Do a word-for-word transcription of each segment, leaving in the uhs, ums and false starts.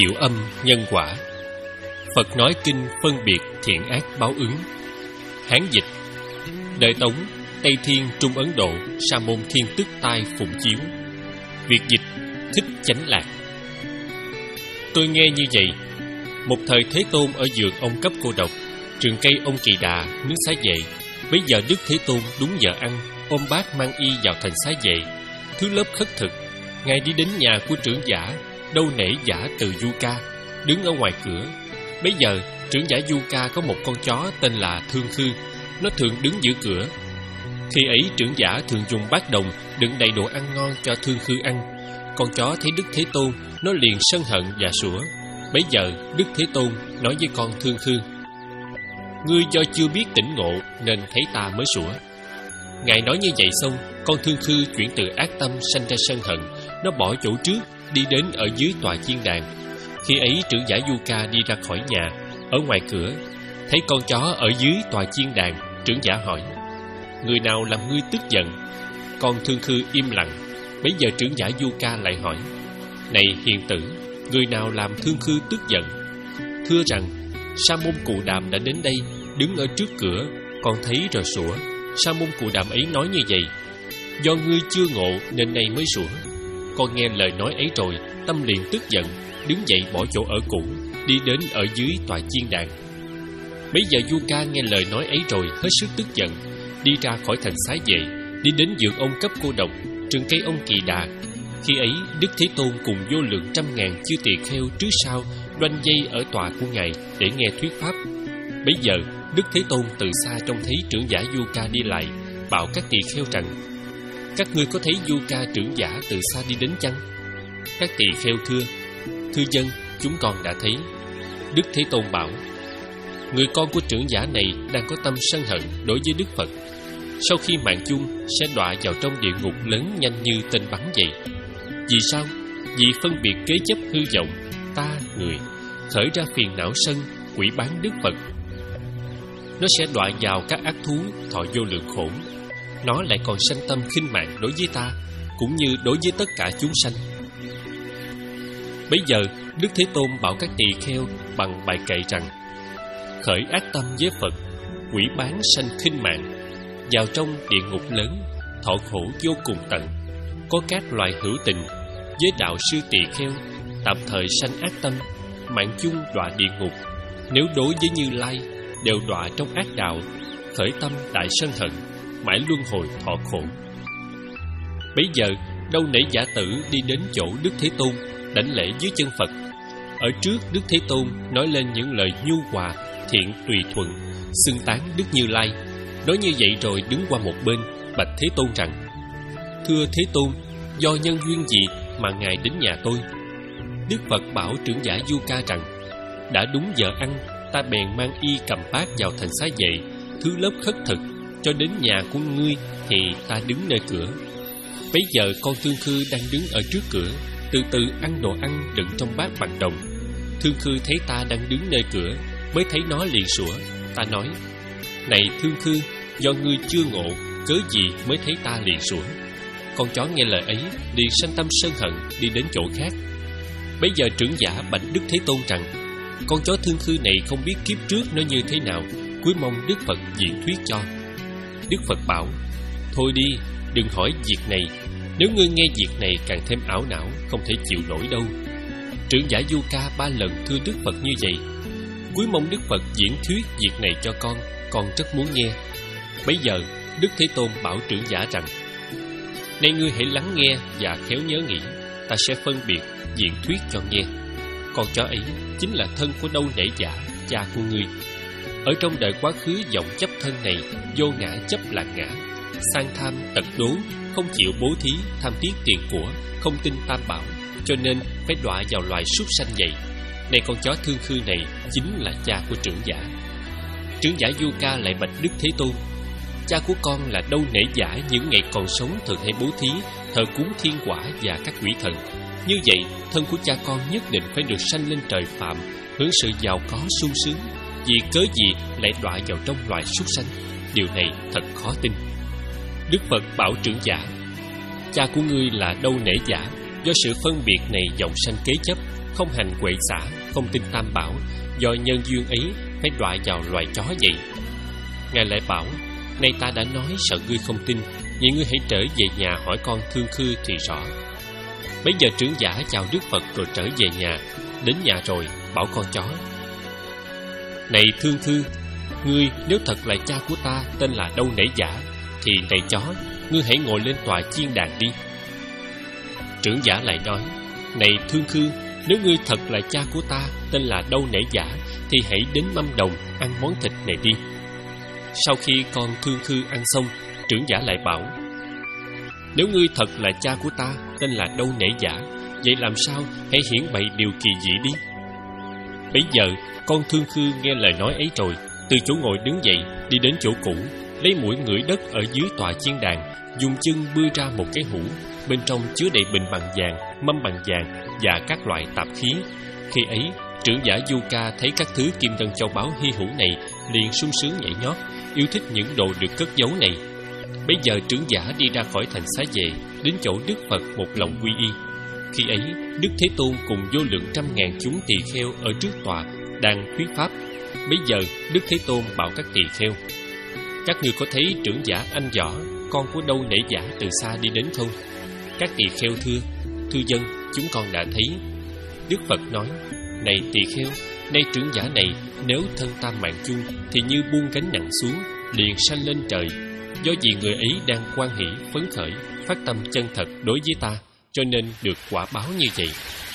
Diệu âm nhân quả. Phật nói kinh phân biệt thiện ác báo ứng. Hán dịch: Đời Tống, Tây Thiên Trung Ấn Độ, Sa môn Thiên Tức Tai phụng chiếu. Việt dịch: Thích Chánh Lạc. Tôi nghe như vậy. Một thời Thế Tôn ở vườn ông Cấp Cô Độc, trường cây ông Kỳ Đà, nước Xá Vệ. Bấy giờ Đức Thế Tôn đúng giờ ăn, ôm bát mang y vào thành Xá Vệ. Thứ lớp khất thực, Ngài đi đến nhà của trưởng giả Đâu Nể Giả Từ Du Ca, đứng ở ngoài cửa. Bấy giờ trưởng giả Du Ca có một con chó tên là Thương Khư, nó thường đứng giữa cửa. Khi ấy trưởng giả thường dùng bát đồng đựng đầy đồ ăn ngon cho Thương Khư ăn. Con chó thấy Đức Thế Tôn, nó liền sân hận và sủa. Bấy giờ Đức Thế Tôn nói với con Thương Khư: Ngươi do chưa biết tỉnh ngộ nên thấy ta mới sủa. Ngài nói như vậy xong, con Thương Khư chuyển từ ác tâm sanh ra sân hận. Nó bỏ chỗ trước, đi đến ở dưới tòa chiên đàn. Khi ấy trưởng giả Du Ca đi ra khỏi nhà, ở ngoài cửa thấy con chó ở dưới tòa chiên đàn. Trưởng giả hỏi: Người nào làm ngươi tức giận? Con Thương Khư im lặng. Bấy giờ trưởng giả Du Ca lại hỏi: Này hiền tử, người nào làm Thương Khư tức giận? Thưa rằng Sa môn Cù Đàm đã đến đây, đứng ở trước cửa, con thấy rồi sủa. Sa môn Cù Đàm ấy nói như vậy: Do ngươi chưa ngộ nên nay mới sủa. Con nghe lời nói ấy rồi, tâm liền tức giận, đứng dậy bỏ chỗ ở cũ, đi đến ở dưới tòa chiên đàn. Bấy giờ Du Ca nghe lời nói ấy rồi hết sức tức giận, đi ra khỏi thành Xá Vệ, đi đến vườn ông Cấp Cô Độc, trường cây ông Kỳ Đà. Khi ấy Đức Thế Tôn cùng vô lượng trăm ngàn chư tỳ kheo trước sau đoanh dây ở tòa của Ngài để nghe thuyết pháp. Bấy giờ Đức Thế Tôn từ xa trông thấy trưởng giả Du Ca đi lại, bảo các tỳ kheo rằng: Các ngươi có thấy Du Ca trưởng giả từ xa đi đến chăng? Các tỳ kheo thưa: Thưa dân, chúng con đã thấy. Đức Thế Tôn bảo: Người con của trưởng giả này đang có tâm sân hận đối với Đức Phật. Sau khi mạng chung sẽ đọa vào trong địa ngục lớn nhanh như tên bắn vậy. Vì sao? Vì phân biệt kế chấp hư vọng, ta, người, khởi ra phiền não sân, quỷ bán Đức Phật. Nó sẽ đọa vào các ác thú, thọ vô lượng khổ. Nó lại còn sanh tâm khinh mạng đối với ta, cũng như đối với tất cả chúng sanh. Bấy giờ Đức Thế Tôn bảo các tỳ kheo bằng bài kệ rằng: Khởi ác tâm với Phật, quỷ bán sanh khinh mạng, vào trong địa ngục lớn, thọ khổ vô cùng tận. Có các loài hữu tình với đạo sư tỳ kheo, tạm thời sanh ác tâm, mạng chung đọa địa ngục. Nếu đối với Như Lai, đều đọa trong ác đạo, khởi tâm đại sân hận, mãi luân hồi thọ khổ. Bấy giờ Đâu Nể Giả Tử đi đến chỗ Đức Thế Tôn, đảnh lễ dưới chân Phật. Ở trước Đức Thế Tôn nói lên những lời nhu hòa, thiện tùy thuận, xưng tán Đức Như Lai. Nói như vậy rồi đứng qua một bên, bạch Thế Tôn rằng: Thưa Thế Tôn, do nhân duyên gì mà Ngài đến nhà tôi? Đức Phật bảo trưởng giả Du Ca rằng: Đã đúng giờ ăn, ta bèn mang y cầm bát vào thành Xá Vệ, thứ lớp khất thực, cho đến nhà của ngươi thì ta đứng nơi cửa. Bấy giờ con Thương Khư đang đứng ở trước cửa, từ từ ăn đồ ăn đựng trong bát bằng đồng. Thương Khư thấy ta đang đứng nơi cửa, mới thấy nó liền sủa. Ta nói: Này Thương Khư, do ngươi chưa ngộ, cớ gì mới thấy ta liền sủa? Con chó nghe lời ấy liền sanh tâm sân hận, đi đến chỗ khác. Bấy giờ trưởng giả bạch Đức Thế Tôn rằng: Con chó Thương Khư này không biết kiếp trước nó như thế nào, cúi mong Đức Phật diễn thuyết cho. Đức Phật bảo: Thôi đi, đừng hỏi việc này. Nếu ngươi nghe việc này càng thêm ảo não, không thể chịu nổi đâu. Trưởng giả Du Ca ba lần thưa Đức Phật như vậy. Cúi mong Đức Phật diễn thuyết việc này cho con, con rất muốn nghe. Bấy giờ Đức Thế Tôn bảo trưởng giả rằng: Nay ngươi hãy lắng nghe và khéo nhớ nghĩ, ta sẽ phân biệt diễn thuyết cho nghe. Con chó ấy chính là thân của Đâu Nể Giả, cha của ngươi. Ở trong đời quá khứ vọng chấp thân này, vô ngã chấp là ngã, sang tham tật đố, không chịu bố thí, tham tiếc tiền của, không tin tam bảo, cho nên phải đọa vào loài súc sanh vậy. Này con chó Thương Khư này chính là cha của trưởng giả. Trưởng giả Du Ca lại bạch Đức Thế Tôn: Cha của con là Đâu Nể Giả, những ngày còn sống thường hay bố thí, thờ cúng thiên quả và các quỷ thần. Như vậy, thân của cha con nhất định phải được sanh lên trời phạm, hưởng sự giàu có sung sướng. Vì cớ gì lại đọa vào trong loài súc sanh? Điều này thật khó tin. Đức Phật bảo trưởng giả: Cha của ngươi là Đâu Nể Giả, do sự phân biệt này vọng sanh kế chấp, không hành quệ xả, không tin tam bảo, do nhân duyên ấy phải đọa vào loài chó vậy. Ngài lại bảo: Này ta đã nói sợ ngươi không tin, vậy ngươi hãy trở về nhà hỏi con Thương Khư thì rõ. Bấy giờ trưởng giả chào Đức Phật rồi trở về nhà. Đến nhà rồi bảo con chó: Này Thương Khư, ngươi nếu thật là cha của ta tên là Đâu Nể Giả, thì này chó, ngươi hãy ngồi lên tòa chiên đàn đi. Trưởng giả lại nói: Này Thương Khư, nếu ngươi thật là cha của ta tên là Đâu Nể Giả, thì hãy đến mâm đồng ăn món thịt này đi. Sau khi con Thương Khư ăn xong, trưởng giả lại bảo: Nếu ngươi thật là cha của ta tên là Đâu Nể Giả, vậy làm sao hãy hiển bày điều kỳ dị đi. Bấy giờ con Thương Khư nghe lời nói ấy rồi, từ chỗ ngồi đứng dậy, đi đến chỗ cũ, lấy mũi ngửi đất ở dưới tòa chiên đàn, dùng chân bươi ra một cái hũ, bên trong chứa đầy bình bằng vàng, mâm bằng vàng và các loại tạp khí. Khi ấy, trưởng giả Du Ca thấy các thứ kim ngân châu báu hy hữu này, liền sung sướng nhảy nhót, yêu thích những đồ được cất giấu này. Bây giờ trưởng giả đi ra khỏi thành xá về, đến chỗ Đức Phật một lòng quy y. Khi ấy, Đức Thế Tôn cùng vô lượng trăm ngàn chúng tỳ kheo ở trước tòa đang thuyết pháp. Bây giờ Đức Thế Tôn bảo các tỳ kheo: Các ngươi có thấy trưởng giả Anh Võ, con của Đâu Nể Giả từ xa đi đến không? Các tỳ kheo thưa: Thưa dân, chúng con đã thấy. Đức Phật nói: Này tỳ kheo, nay trưởng giả này nếu thân tam mạng chung, thì như buông gánh nặng xuống, liền sanh lên trời. Do vì người ấy đang hoan hỷ phấn khởi, phát tâm chân thật đối với ta, cho nên được quả báo như vậy.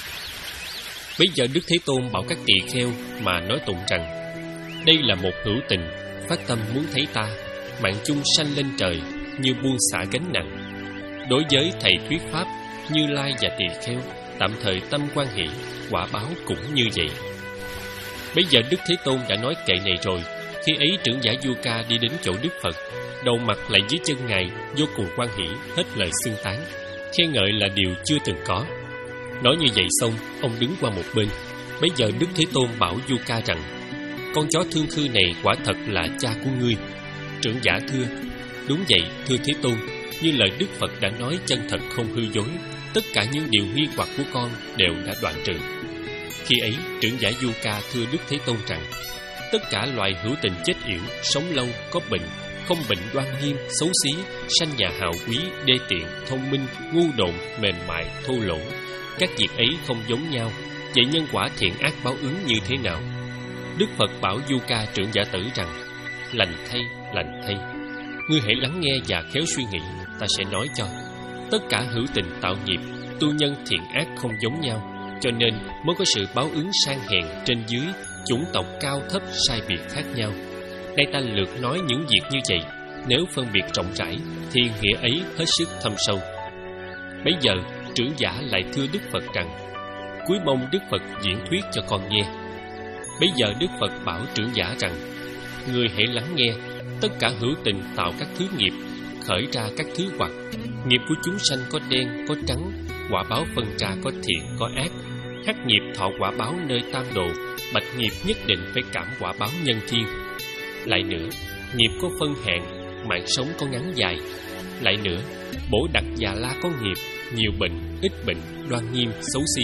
Bây giờ Đức Thế Tôn bảo các tỳ kheo mà nói tụng rằng: Đây là một hữu tình, phát tâm muốn thấy ta, mạng chung sanh lên trời, như buông xả gánh nặng. Đối với thầy thuyết pháp, Như Lai và tỳ kheo tạm thời tâm hoan hỷ, quả báo cũng như vậy. Bây giờ Đức Thế Tôn đã nói kệ này rồi. Khi ấy trưởng giả Du Ca đi đến chỗ Đức Phật, đầu mặt lại dưới chân Ngài, vô cùng hoan hỷ, hết lời xưng tán, khen ngợi là điều chưa từng có. Nói như vậy xong, ông đứng qua một bên. Bây giờ Đức Thế Tôn bảo Du Ca rằng: Con chó Thương Khư này quả thật là cha của ngươi. Trưởng giả thưa: Đúng vậy, thưa Thế Tôn, như lời Đức Phật đã nói chân thật không hư dối, tất cả những điều nghi hoặc của con đều đã đoạn trừ. Khi ấy, trưởng giả Du Ca thưa Đức Thế Tôn rằng: Tất cả loài hữu tình chết yểu, sống lâu, có bệnh, không bệnh đoan nghiêm, xấu xí, sanh nhà hào quý, đê tiện, thông minh, ngu độn, mềm mại, thô lỗ, các việc ấy không giống nhau. Vậy nhân quả thiện ác báo ứng như thế nào? Đức Phật bảo Du Ca trưởng giả tử rằng: Lành thay, lành thay, ngươi hãy lắng nghe và khéo suy nghĩ, ta sẽ nói cho. Tất cả hữu tình tạo nghiệp, tu nhân thiện ác không giống nhau, cho nên mới có sự báo ứng sang hèn trên dưới, chủng tộc cao thấp sai biệt khác nhau. Nay ta lược nói những việc như vậy, nếu phân biệt rộng rãi thì nghĩa ấy hết sức thâm sâu. Bấy giờ trưởng giả lại thưa Đức Phật rằng: Cúi mong Đức Phật diễn thuyết cho con nghe. Bấy giờ Đức Phật bảo trưởng giả rằng: Ngươi hãy lắng nghe. Tất cả hữu tình tạo các thứ nghiệp, khởi ra các thứ hoặc. Nghiệp của chúng sanh có đen, có trắng, quả báo phân ra có thiện, có ác. Hắc nghiệp thọ quả báo nơi tam đồ, bạch nghiệp nhất định phải cảm quả báo nhân thiên. Lại nữa, nghiệp có phân hạn, mạng sống có ngắn dài. Lại nữa, bổ đặc già la có nghiệp, nhiều bệnh, ít bệnh, đoan nghiêm, xấu xí.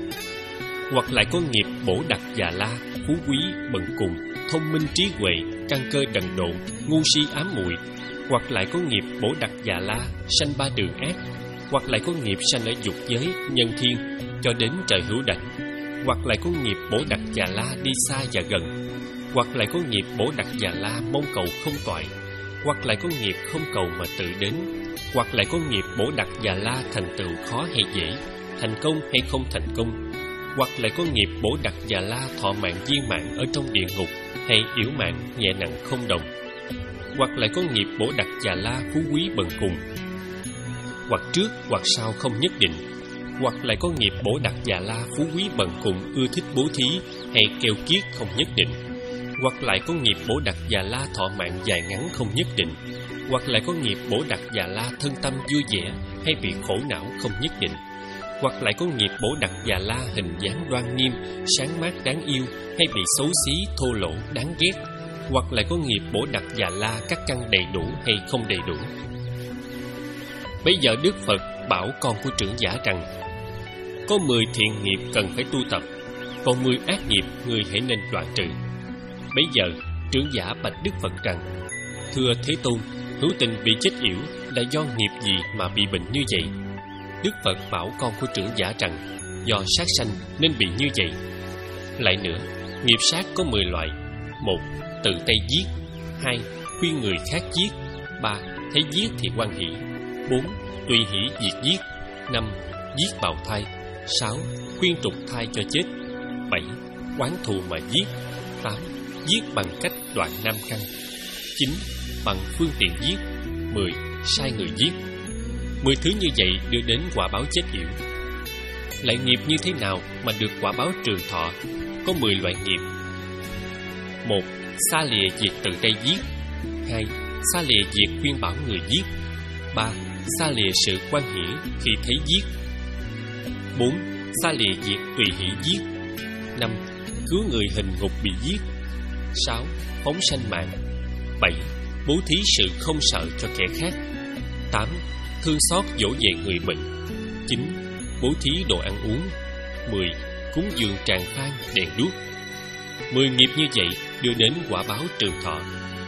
Hoặc lại có nghiệp bổ đặc già la, phú quý, bần cùng, thông minh trí huệ, căn cơ đần độn, ngu si ám muội. Hoặc lại có nghiệp bổ đặc già la, sanh ba đường ác. Hoặc lại có nghiệp sanh ở dục giới, nhân thiên, cho đến trời hữu đảnh. Hoặc lại có nghiệp bổ đặc già la đi xa và gần. Hoặc lại có nghiệp bổ đặc già la mong cầu không toại. Hoặc lại có nghiệp không cầu mà tự đến. Hoặc lại có nghiệp bổ đặc già la thành tựu khó hay dễ, thành công hay không thành công. Hoặc lại có nghiệp bổ đặc già la thọ mạng viên mạng ở trong địa ngục, hay yếu mạng nhẹ nặng không đồng. Hoặc lại có nghiệp bổ đặc già la phú quý bần cùng. Hoặc trước hoặc sau không nhất định. Hoặc lại có nghiệp bổ đặc già la phú quý bần cùng ưa thích bố thí hay keo kiết không nhất định. Hoặc lại có nghiệp bổ đặc già la thọ mạng dài ngắn không nhất định. Hoặc lại có nghiệp bổ đặc già la thân tâm vui vẻ hay bị khổ não không nhất định. Hoặc lại có nghiệp bổ đặc già la hình dáng đoan nghiêm, sáng mát đáng yêu hay bị xấu xí, thô lỗ, đáng ghét. Hoặc lại có nghiệp bổ đặc già la các căn đầy đủ hay không đầy đủ. Bây giờ Đức Phật bảo con của trưởng giả rằng: Có mười thiện nghiệp cần phải tu tập, còn mười ác nghiệp người hãy nên đoạn trừ. Bấy giờ trưởng giả bạch Đức Phật rằng: Thưa Thế Tôn, hữu tình bị chết yểu là do nghiệp gì mà bị bệnh như vậy? Đức Phật bảo con của trưởng giả rằng: Do sát sanh nên bị như vậy. Lại nữa, nghiệp sát có mười loại: một, tự tay giết; hai, khuyên người khác giết; ba, thấy giết thì hoan hỷ; bốn, tùy hỷ diệt giết; năm, giết bào thai; sáu, khuyên trục thai cho chết; bảy, oán thù mà giết; tám, giết bằng cách đoạn nam căn; chín, bằng phương tiện giết; mười, sai người giết. Mười thứ như vậy đưa đến quả báo chết yểu. Lại nghiệp như thế nào mà được quả báo trường thọ? Có mười loại nghiệp: một, xa lìa việc tự tay giết; hai, xa lìa việc khuyên bảo người giết; ba, xa lìa sự hoan hỷ khi thấy giết; bốn, xa lìa việc tùy hỷ giết; năm, cứu người hình ngục bị giết; sáu, phóng sanh mạng; bảy, bố thí sự không sợ cho kẻ khác; tám, thương xót dỗ về người bệnh; chín, bố thí đồ ăn uống; mười, cúng dường tràng than đèn đuốc. Mười nghiệp như vậy đưa đến quả báo trường thọ.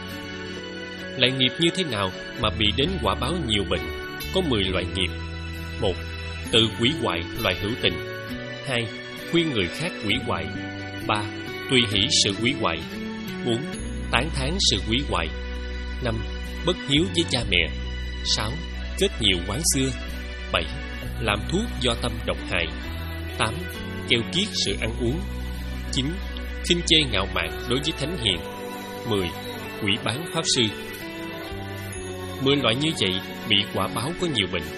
Lại nghiệp như thế nào mà bị đến quả báo nhiều bệnh? Có mười loại nghiệp: một, tự hủy hoại loài hữu tình; hai, khuyên người khác hủy hoại; ba, tùy hỷ sự hủy hoại; bốn, tán thán sự hủy hoại; năm, bất hiếu với cha mẹ; sáu, kết nhiều oán xưa; bảy, làm thuốc do tâm độc hại; tám, keo kiết sự ăn uống; chín, khinh chê ngạo mạn đối với thánh hiền; mười, quỷ bán pháp sư. Mười loại như vậy bị quả báo có nhiều bệnh.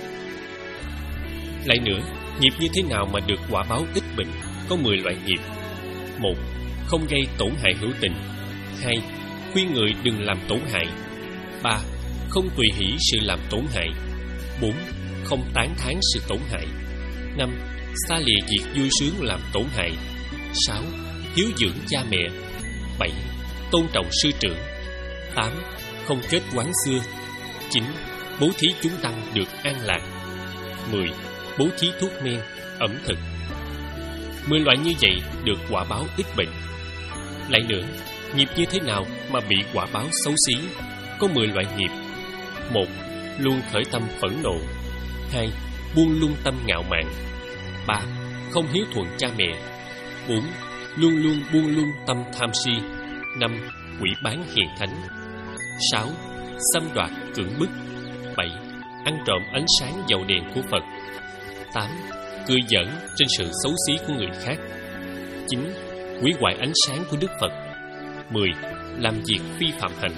Lại nữa, nghiệp như thế nào mà được quả báo ít bệnh? Có mười loại nghiệp: một, không gây tổn hại hữu tình; hai, khuyên người đừng làm tổn hại; ba, không tùy hỷ sự làm tổn hại; bốn, không tán thán sự tổn hại; năm, xa lìa việc vui sướng làm tổn hại; sáu, hiếu dưỡng cha mẹ; bảy, tôn trọng sư trưởng; tám, không kết oán xưa; chín, bố thí chúng tăng được an lạc; mười, bố thí thuốc men, ẩm thực. Mười loại như vậy được quả báo ít bệnh. Lại nữa, nghiệp như thế nào mà bị quả báo xấu xí? Có mười loại nghiệp: một, luôn khởi tâm phẫn nộ; hai, buông lung tâm ngạo mạn; ba, không hiếu thuận cha mẹ; bốn, luôn luôn buông lung tâm tham si; năm, quỷ bán hiền thánh; sáu, xâm đoạt cưỡng bức; bảy, ăn trộm ánh sáng dầu đèn của Phật; tám, cười giỡn trên sự xấu xí của người khác; chín, hủy hoại ánh sáng của Đức Phật; mười, làm việc phi phạm hạnh.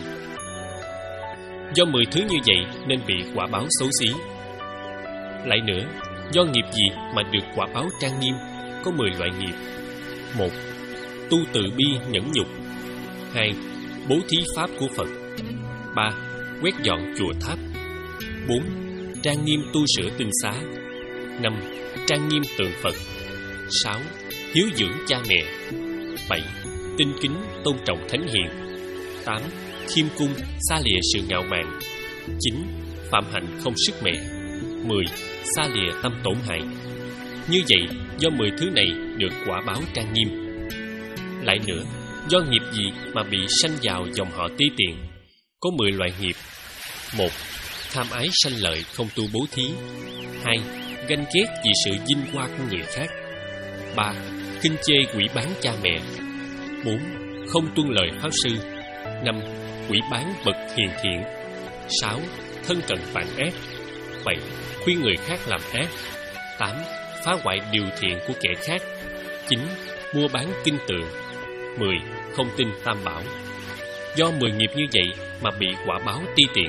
Do mười thứ như vậy nên bị quả báo xấu xí. Lại nữa, do nghiệp gì mà được quả báo trang nghiêm? Có mười loại nghiệp: một, tu từ bi nhẫn nhục; hai, bố thí pháp của Phật; ba, quét dọn chùa tháp; bốn, trang nghiêm tu sửa tinh xá; năm, trang nghiêm tượng Phật; sáu, hiếu dưỡng cha mẹ; bảy, tinh kính tôn trọng thánh hiền; tám, khiêm cung xa lìa sự ngạo mạn; chín, phạm hạnh không sức mẻ; mười, xa lìa tâm tổn hại. Như vậy, do mười thứ này được quả báo trang nghiêm. Lại nữa, do nghiệp gì mà bị sanh vào dòng họ Ti Tiện? Có mười loại nghiệp: một, tham ái sanh lợi không tu bố thí; hai, ganh ghét vì sự vinh hoa của người khác; ba, khinh chê quỷ bán cha mẹ; bốn, không tuân lời pháp sư; năm, quỷ bán bậc hiền thiện; sáu, thân cận bạn ác; bảy, khuyên người khác làm ác; tám, phá hoại điều thiện của kẻ khác; chín, mua bán kinh tượng; mười, không tin tam bảo. Do mười nghiệp như vậy mà bị quả báo ti tiện.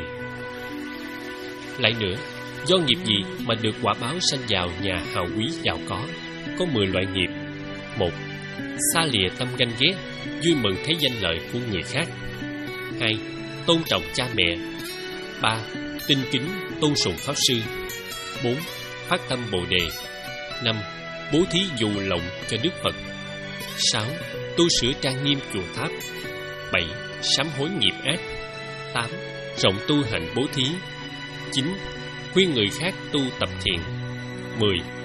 Lại nữa, do nghiệp gì mà được quả báo sanh vào nhà hào quý giàu có? Có mười loại nghiệp: một, xa lìa tâm ganh ghét, vui mừng thấy danh lợi của người khác; hai, tôn trọng cha mẹ; ba, tinh kính tôn sùng pháp sư; bốn, phát tâm bồ đề; năm, bố thí dù lộng cho Đức Phật; sáu, tu sửa trang nghiêm chùa tháp; bảy, sám hối nghiệp ác; tám, rộng tu hành bố thí; chín, khuyên người khác tu tập thiện; mười,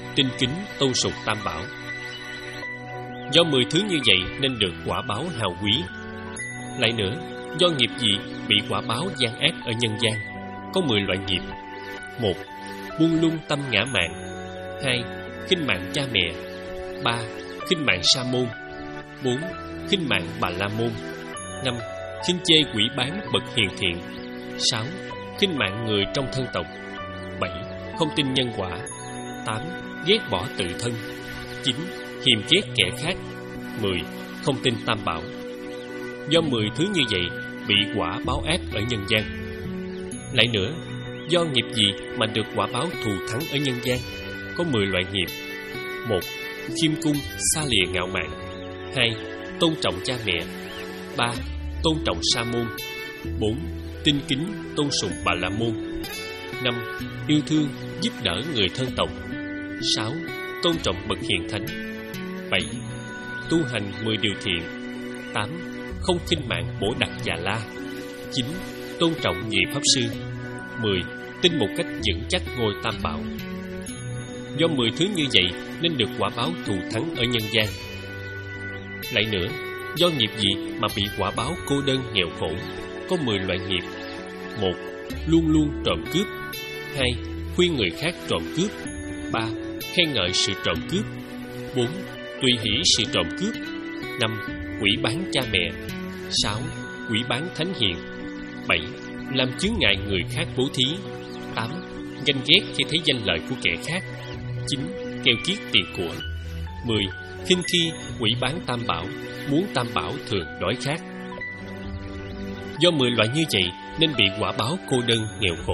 tinh kính tôn sùng tam bảo. Do mười thứ như vậy nên được quả báo hào quý. Lại nữa, do nghiệp gì bị quả báo gian ác ở nhân gian? Có mười loại nghiệp. Một, buông lung tâm ngã mạn. Hai, khinh mạng cha mẹ. Ba, khinh mạng sa môn. Bốn, khinh mạng bà la môn. Năm, khinh chê quỷ bán bậc hiền thiện. Sáu, khinh mạng người trong thân tộc. Bảy, không tin nhân quả. Tám, ghét bỏ tự thân. Chín, hiềm ghét kẻ khác. Mười, không tin tam bảo. Do mười thứ như vậy bị quả báo ác ở nhân gian. Lại nữa, do nghiệp gì mà được quả báo thù thắng ở nhân gian? Có mười loại nghiệp. Một, khiêm cung xa lìa ngạo mạn. Hai, tôn trọng cha mẹ. Ba, tôn trọng sa môn. Bốn, tinh kính tôn sùng bà la môn. Năm, yêu thương giúp đỡ người thân tộc. Sáu, tôn trọng bậc hiền thánh. Bảy, tu hành mười điều thiện. Tám, không khinh mạng bổ đặc già la. Chín, tôn trọng nhị pháp sư. Mười, tin một cách vững chắc ngôi tam bảo. Do mười thứ như vậy nên được quả báo thù thắng ở nhân gian. Lại nữa, do nghiệp gì mà bị quả báo cô đơn nghèo khổ? Có mười loại nghiệp. Một, luôn luôn trộm cướp. Hai, khuyên người khác trộm cướp. Ba, khen ngợi sự trộm cướp. Bốn, tùy hỷ sự trộm cướp. Năm, quỷ bán cha mẹ. Sáu, quỷ bán thánh hiền. Bảy, làm chướng ngại người khác bố thí. Tám, ganh ghét khi thấy danh lợi của kẻ khác. Chín, keo kiết tiền của. Mười, khinh khi quỷ bán tam bảo, muốn tam bảo thường đói khát. Do mười loại như vậy nên bị quả báo cô đơn nghèo khổ.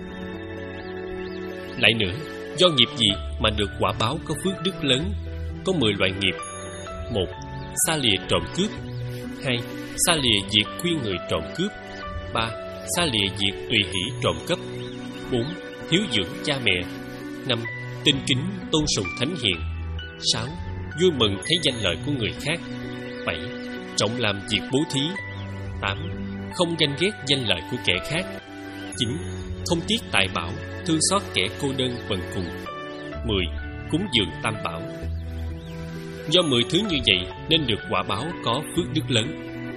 Lại nữa, do nghiệp gì mà được quả báo có phước đức lớn? Có mười loại nghiệp. Một, xa lìa trộm cướp. Hai, xa lìa việc khuyên người trộm cướp. Ba, xa lìa việc tùy hỷ trộm cắp. Bốn, hiếu dưỡng cha mẹ. Năm, tinh kính tôn sùng thánh hiền. Sáu, vui mừng thấy danh lợi của người khác. Bảy, trọng làm việc bố thí. Tám, không ganh ghét danh lợi của kẻ khác. Chín, không tiếc tài bảo, thương xót kẻ cô đơn bần cùng. Mười, cúng dường tam bảo. Do mười thứ như vậy nên được quả báo có phước đức lớn.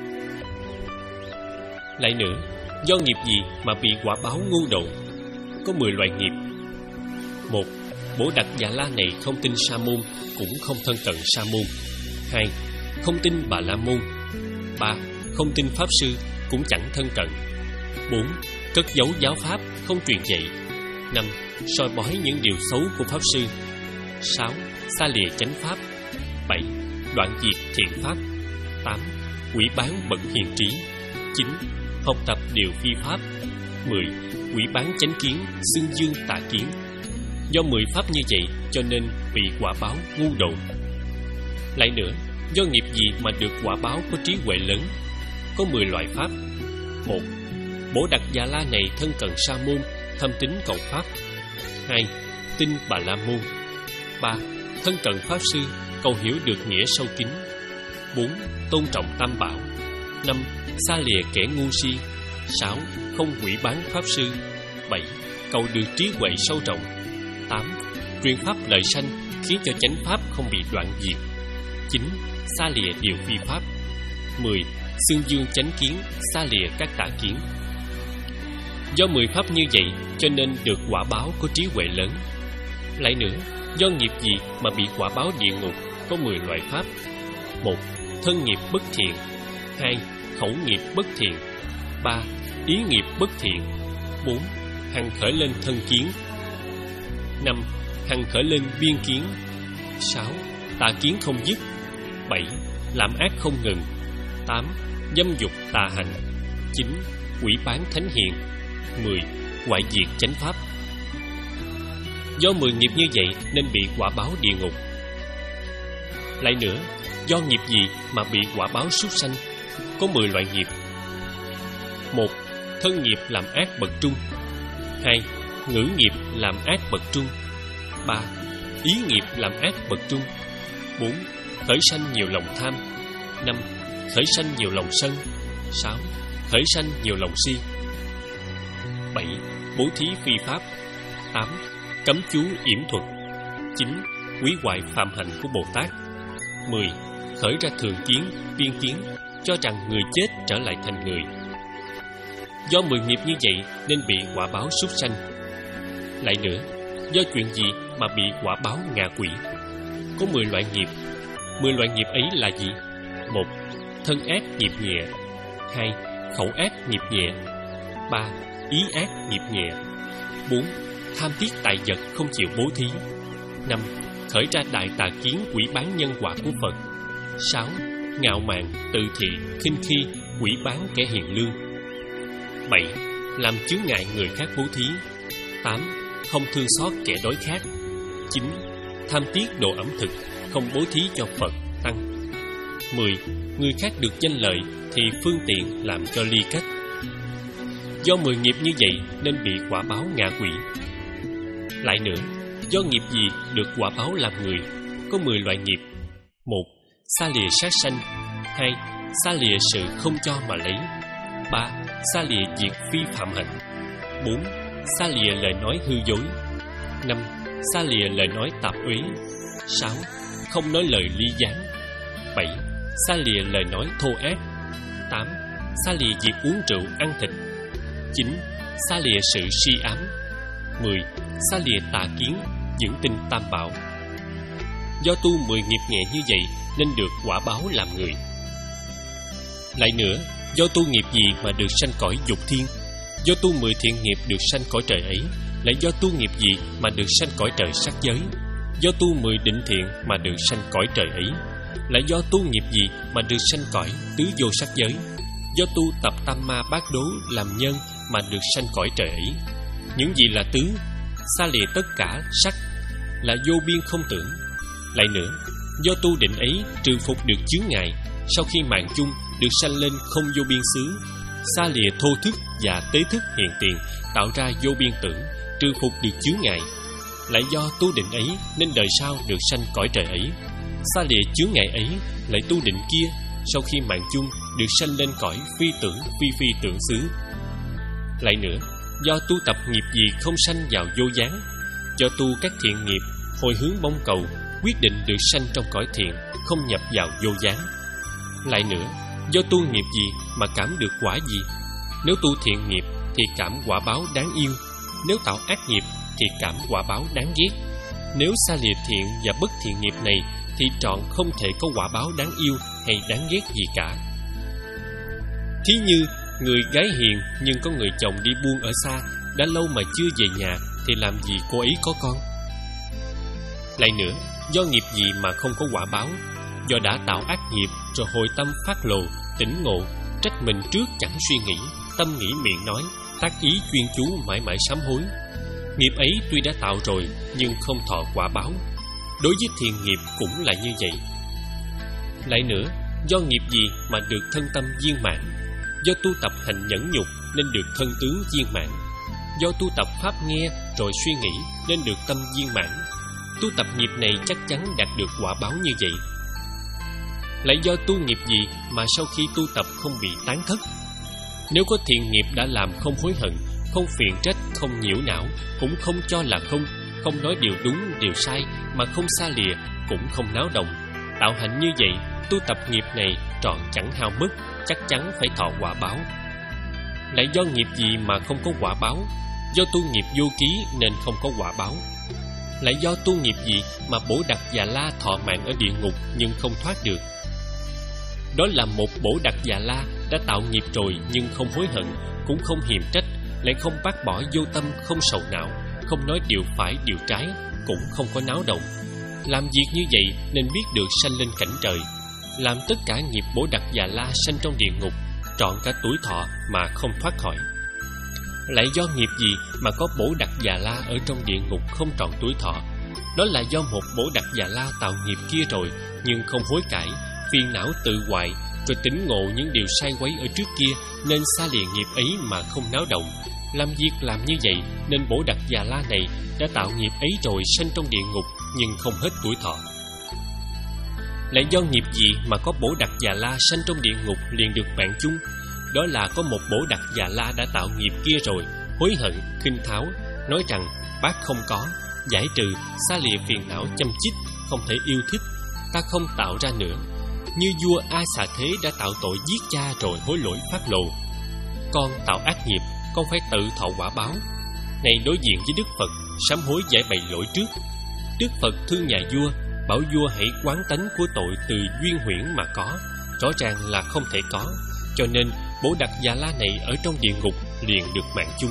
Lại nữa, do nghiệp gì mà bị quả báo ngu độn? Có mười loại nghiệp. Một, Bổ Đặc Già La này không tin sa môn, cũng không thân cận sa môn. Hai, không tin bà la môn. Ba, không tin pháp sư, cũng chẳng thân cận. Bốn, cất giấu giáo pháp, không truyền dạy. Năm, soi bói những điều xấu của pháp sư. Sáu, xa lìa chánh pháp. Bảy, đoạn diệt thiện pháp. Tám, quỷ bán bậc hiền trí. Chín, học tập điều phi pháp. Mười, quỷ bán chánh kiến, xưng dương tà kiến. Do mười pháp như vậy cho nên bị quả báo ngu độn. Lại nữa, do nghiệp gì mà được quả báo có trí huệ lớn? Có mười loại pháp. Một, Bổ Đặc Già La này thân cận sa môn, thâm tín cầu pháp. Hai, tin bà la môn. Ba, thân cận pháp sư, cầu hiểu được nghĩa sâu kín. Bốn, tôn trọng tam bảo. Năm, xa lìa kẻ ngu si. Sáu, không quỷ bán pháp sư. Bảy, cầu được trí huệ sâu rộng. Tám, truyền pháp lợi sanh, khiến cho chánh pháp không bị đoạn diệt. Chín, xa lìa điều phi pháp. Mười, xưng dương chánh kiến, xa lìa các tà kiến. Do mười pháp như vậy cho nên được quả báo có trí huệ lớn. Lại nữa, do nghiệp gì mà bị quả báo địa ngục? Có mười loại pháp. Một, thân nghiệp bất thiện. Hai, khẩu nghiệp bất thiện. Ba, ý nghiệp bất thiện. Bốn, hằng khởi lên thân kiến. Năm, hằng khởi lên biên kiến. Sáu, tà kiến không dứt. Bảy, làm ác không ngừng. Tám, dâm dục tà hành. Chín, quỷ bán thánh hiền. Mười, ngoại diệt chánh pháp. Do mười nghiệp như vậy nên bị quả báo địa ngục. Lại nữa, do nghiệp gì mà bị quả báo súc sanh? Có mười loại nghiệp. Một, thân nghiệp làm ác bậc trung. Hai, ngữ nghiệp làm ác bậc trung. Ba, ý nghiệp làm ác bậc trung. Bốn, khởi sanh nhiều lòng tham. Năm, khởi sanh nhiều lòng sân. Sáu, khởi sanh nhiều lòng si. Bảy, bố thí phi pháp. Tám, cấm chú yểm thuật. chín. Hủy hoại phạm hạnh của Bồ Tát. Mười. Khởi ra thường kiến, biên kiến, cho rằng người chết trở lại thành người. Do mười nghiệp như vậy nên bị quả báo súc sanh. Lại nữa, do chuyện gì mà bị quả báo ngạ quỷ? Có mười loại nghiệp. Mười loại nghiệp ấy là gì? Một. Thân ác nghiệp nhẹ. Hai. Khẩu ác nghiệp nhẹ. Ba. Ý ác nghiệp nhẹ. Bốn. Tham tiếc tài vật không chịu bố thí. Năm. Khởi ra đại tà kiến quỷ bán nhân quả của Phật. Sáu. Ngạo mạn, tự thị, khinh khi, quỷ bán kẻ hiền lương. Bảy. Làm chướng ngại người khác bố thí. Tám. Không thương xót kẻ đói khát. Chín. Tham tiếc đồ ẩm thực, không bố thí cho Phật, Tăng. Mười. Người khác được danh lợi thì phương tiện làm cho ly cách. Do mười nghiệp như vậy nên bị quả báo ngạ quỷ. Lại nữa, do nghiệp gì được quả báo làm người? Có mười loại nghiệp. Một. Xa lìa sát sanh. Hai. Xa lìa sự không cho mà lấy. Ba. Xa lìa diệt phi phạm hạnh. Bốn. Xa lìa lời nói hư dối. Năm. Xa lìa lời nói tạp uế. Sáu. Không nói lời ly gián. Bảy. Xa lìa lời nói thô ác. Tám. Xa lìa việc uống rượu ăn thịt. Chín. Xa lìa sự si ám. Mười. Xa lìa tà kiến, dưỡng tinh tam bảo. Do tu mười nghiệp nhẹ như vậy nên được quả báo làm người. Lại nữa, do tu nghiệp gì mà được sanh cõi dục thiên? Do tu mười thiện nghiệp được sanh cõi trời ấy. Lại do tu nghiệp gì mà được sanh cõi trời sắc giới? Do tu mười định thiện mà được sanh cõi trời ấy. Lại do tu nghiệp gì mà được sanh cõi tứ vô sắc giới? Do tu tập tam ma bát đố làm nhân mà được sanh cõi trời ấy. Những gì là tứ? Xa lìa tất cả sắc, là vô biên không tưởng. Lại nữa, do tu định ấy trừ phục được chướng ngại, sau khi mạng chung được sanh lên không vô biên xứ. Xa lìa thô thức và tế thức hiện tiền, tạo ra vô biên tưởng, trừ phục được chướng ngại. Lại do tu định ấy nên đời sau được sanh cõi trời ấy. Xa lìa chướng ngại ấy, lại tu định kia, sau khi mạng chung được sanh lên cõi phi tưởng phi phi tưởng xứ. Lại nữa, do tu tập nghiệp gì không sanh vào vô gián, do tu các thiện nghiệp hồi hướng mong cầu, quyết định được sanh trong cõi thiện, không nhập vào vô gián. Lại nữa, do tu nghiệp gì mà cảm được quả gì? Nếu tu thiện nghiệp thì cảm quả báo đáng yêu, nếu tạo ác nghiệp thì cảm quả báo đáng ghét. Nếu xa lìa thiện và bất thiện nghiệp này thì trọn không thể có quả báo đáng yêu hay đáng ghét gì cả. Thí như người gái hiền nhưng có người chồng đi buôn ở xa, đã lâu mà chưa về nhà thì làm gì cô ấy có con? Lại nữa, do nghiệp gì mà không có quả báo? Do đã tạo ác nghiệp rồi hồi tâm phát lộ, tỉnh ngộ, trách mình trước chẳng suy nghĩ, tâm nghĩ miệng nói, tác ý chuyên chú mãi mãi sám hối. Nghiệp ấy tuy đã tạo rồi nhưng không thọ quả báo. Đối với thiện nghiệp cũng là như vậy. Lại nữa, do nghiệp gì mà được thân tâm viên mãn? Do tu tập hành nhẫn nhục nên được thân tướng viên mãn. Do tu tập pháp nghe rồi suy nghĩ nên được tâm viên mãn. Tu tập nghiệp này chắc chắn đạt được quả báo như vậy. Lại do tu nghiệp gì mà sau khi tu tập không bị tán thất? Nếu có thiện nghiệp đã làm không hối hận, không phiền trách, không nhiễu não, cũng không cho là không, không nói điều đúng, điều sai, mà không xa lìa, cũng không náo động. Tạo hạnh như vậy, tu tập nghiệp này trọn chẳng hao mất, chắc chắn phải thọ quả báo. Lại do nghiệp gì mà không có quả báo? Do tu nghiệp vô ký nên không có quả báo. Lại do tu nghiệp gì mà Bổ Đặc Già La thọ mạng ở địa ngục nhưng không thoát được? Đó là một Bổ Đặc Già La đã tạo nghiệp rồi nhưng không hối hận, cũng không hiềm trách, lại không bác bỏ vô tâm, không sầu não, không nói điều phải điều trái, cũng không có náo động. Làm việc như vậy nên biết được sanh lên cảnh trời, làm tất cả nghiệp Bổ Đặc Già La sanh trong địa ngục, trọn cả tuổi thọ mà không thoát khỏi. Lại do nghiệp gì mà có Bổ Đặc Già La ở trong địa ngục không trọn tuổi thọ? Đó là do một Bổ Đặc Già La tạo nghiệp kia rồi nhưng không hối cải, phiền não tự hoại, rồi tỉnh ngộ những điều sai quấy ở trước kia nên xa lìa nghiệp ấy mà không náo động. Làm việc làm như vậy nên Bổ Đặc Già La này đã tạo nghiệp ấy rồi sanh trong địa ngục nhưng không hết tuổi thọ. Lại do nghiệp gì mà có Bổ Đặc Già La sanh trong địa ngục liền được mạng chung? Đó là có một Bổ Đặc Già La đã tạo nghiệp kia rồi, hối hận, khinh tháo, nói rằng bác không có, giải trừ, xa lìa phiền não châm chích, không thể yêu thích, ta không tạo ra nữa. Như vua A Xà Thế đã tạo tội giết cha rồi hối lỗi phát lộ. Con tạo ác nghiệp, con phải tự thọ quả báo. Này đối diện với Đức Phật, sám hối giải bày lỗi trước. Đức Phật thương nhà vua, bảo vua hãy quán tánh của tội từ duyên huyễn mà có, rõ ràng là không thể có. Cho nên Bồ Đạt Già La này ở trong địa ngục liền được mạng chung.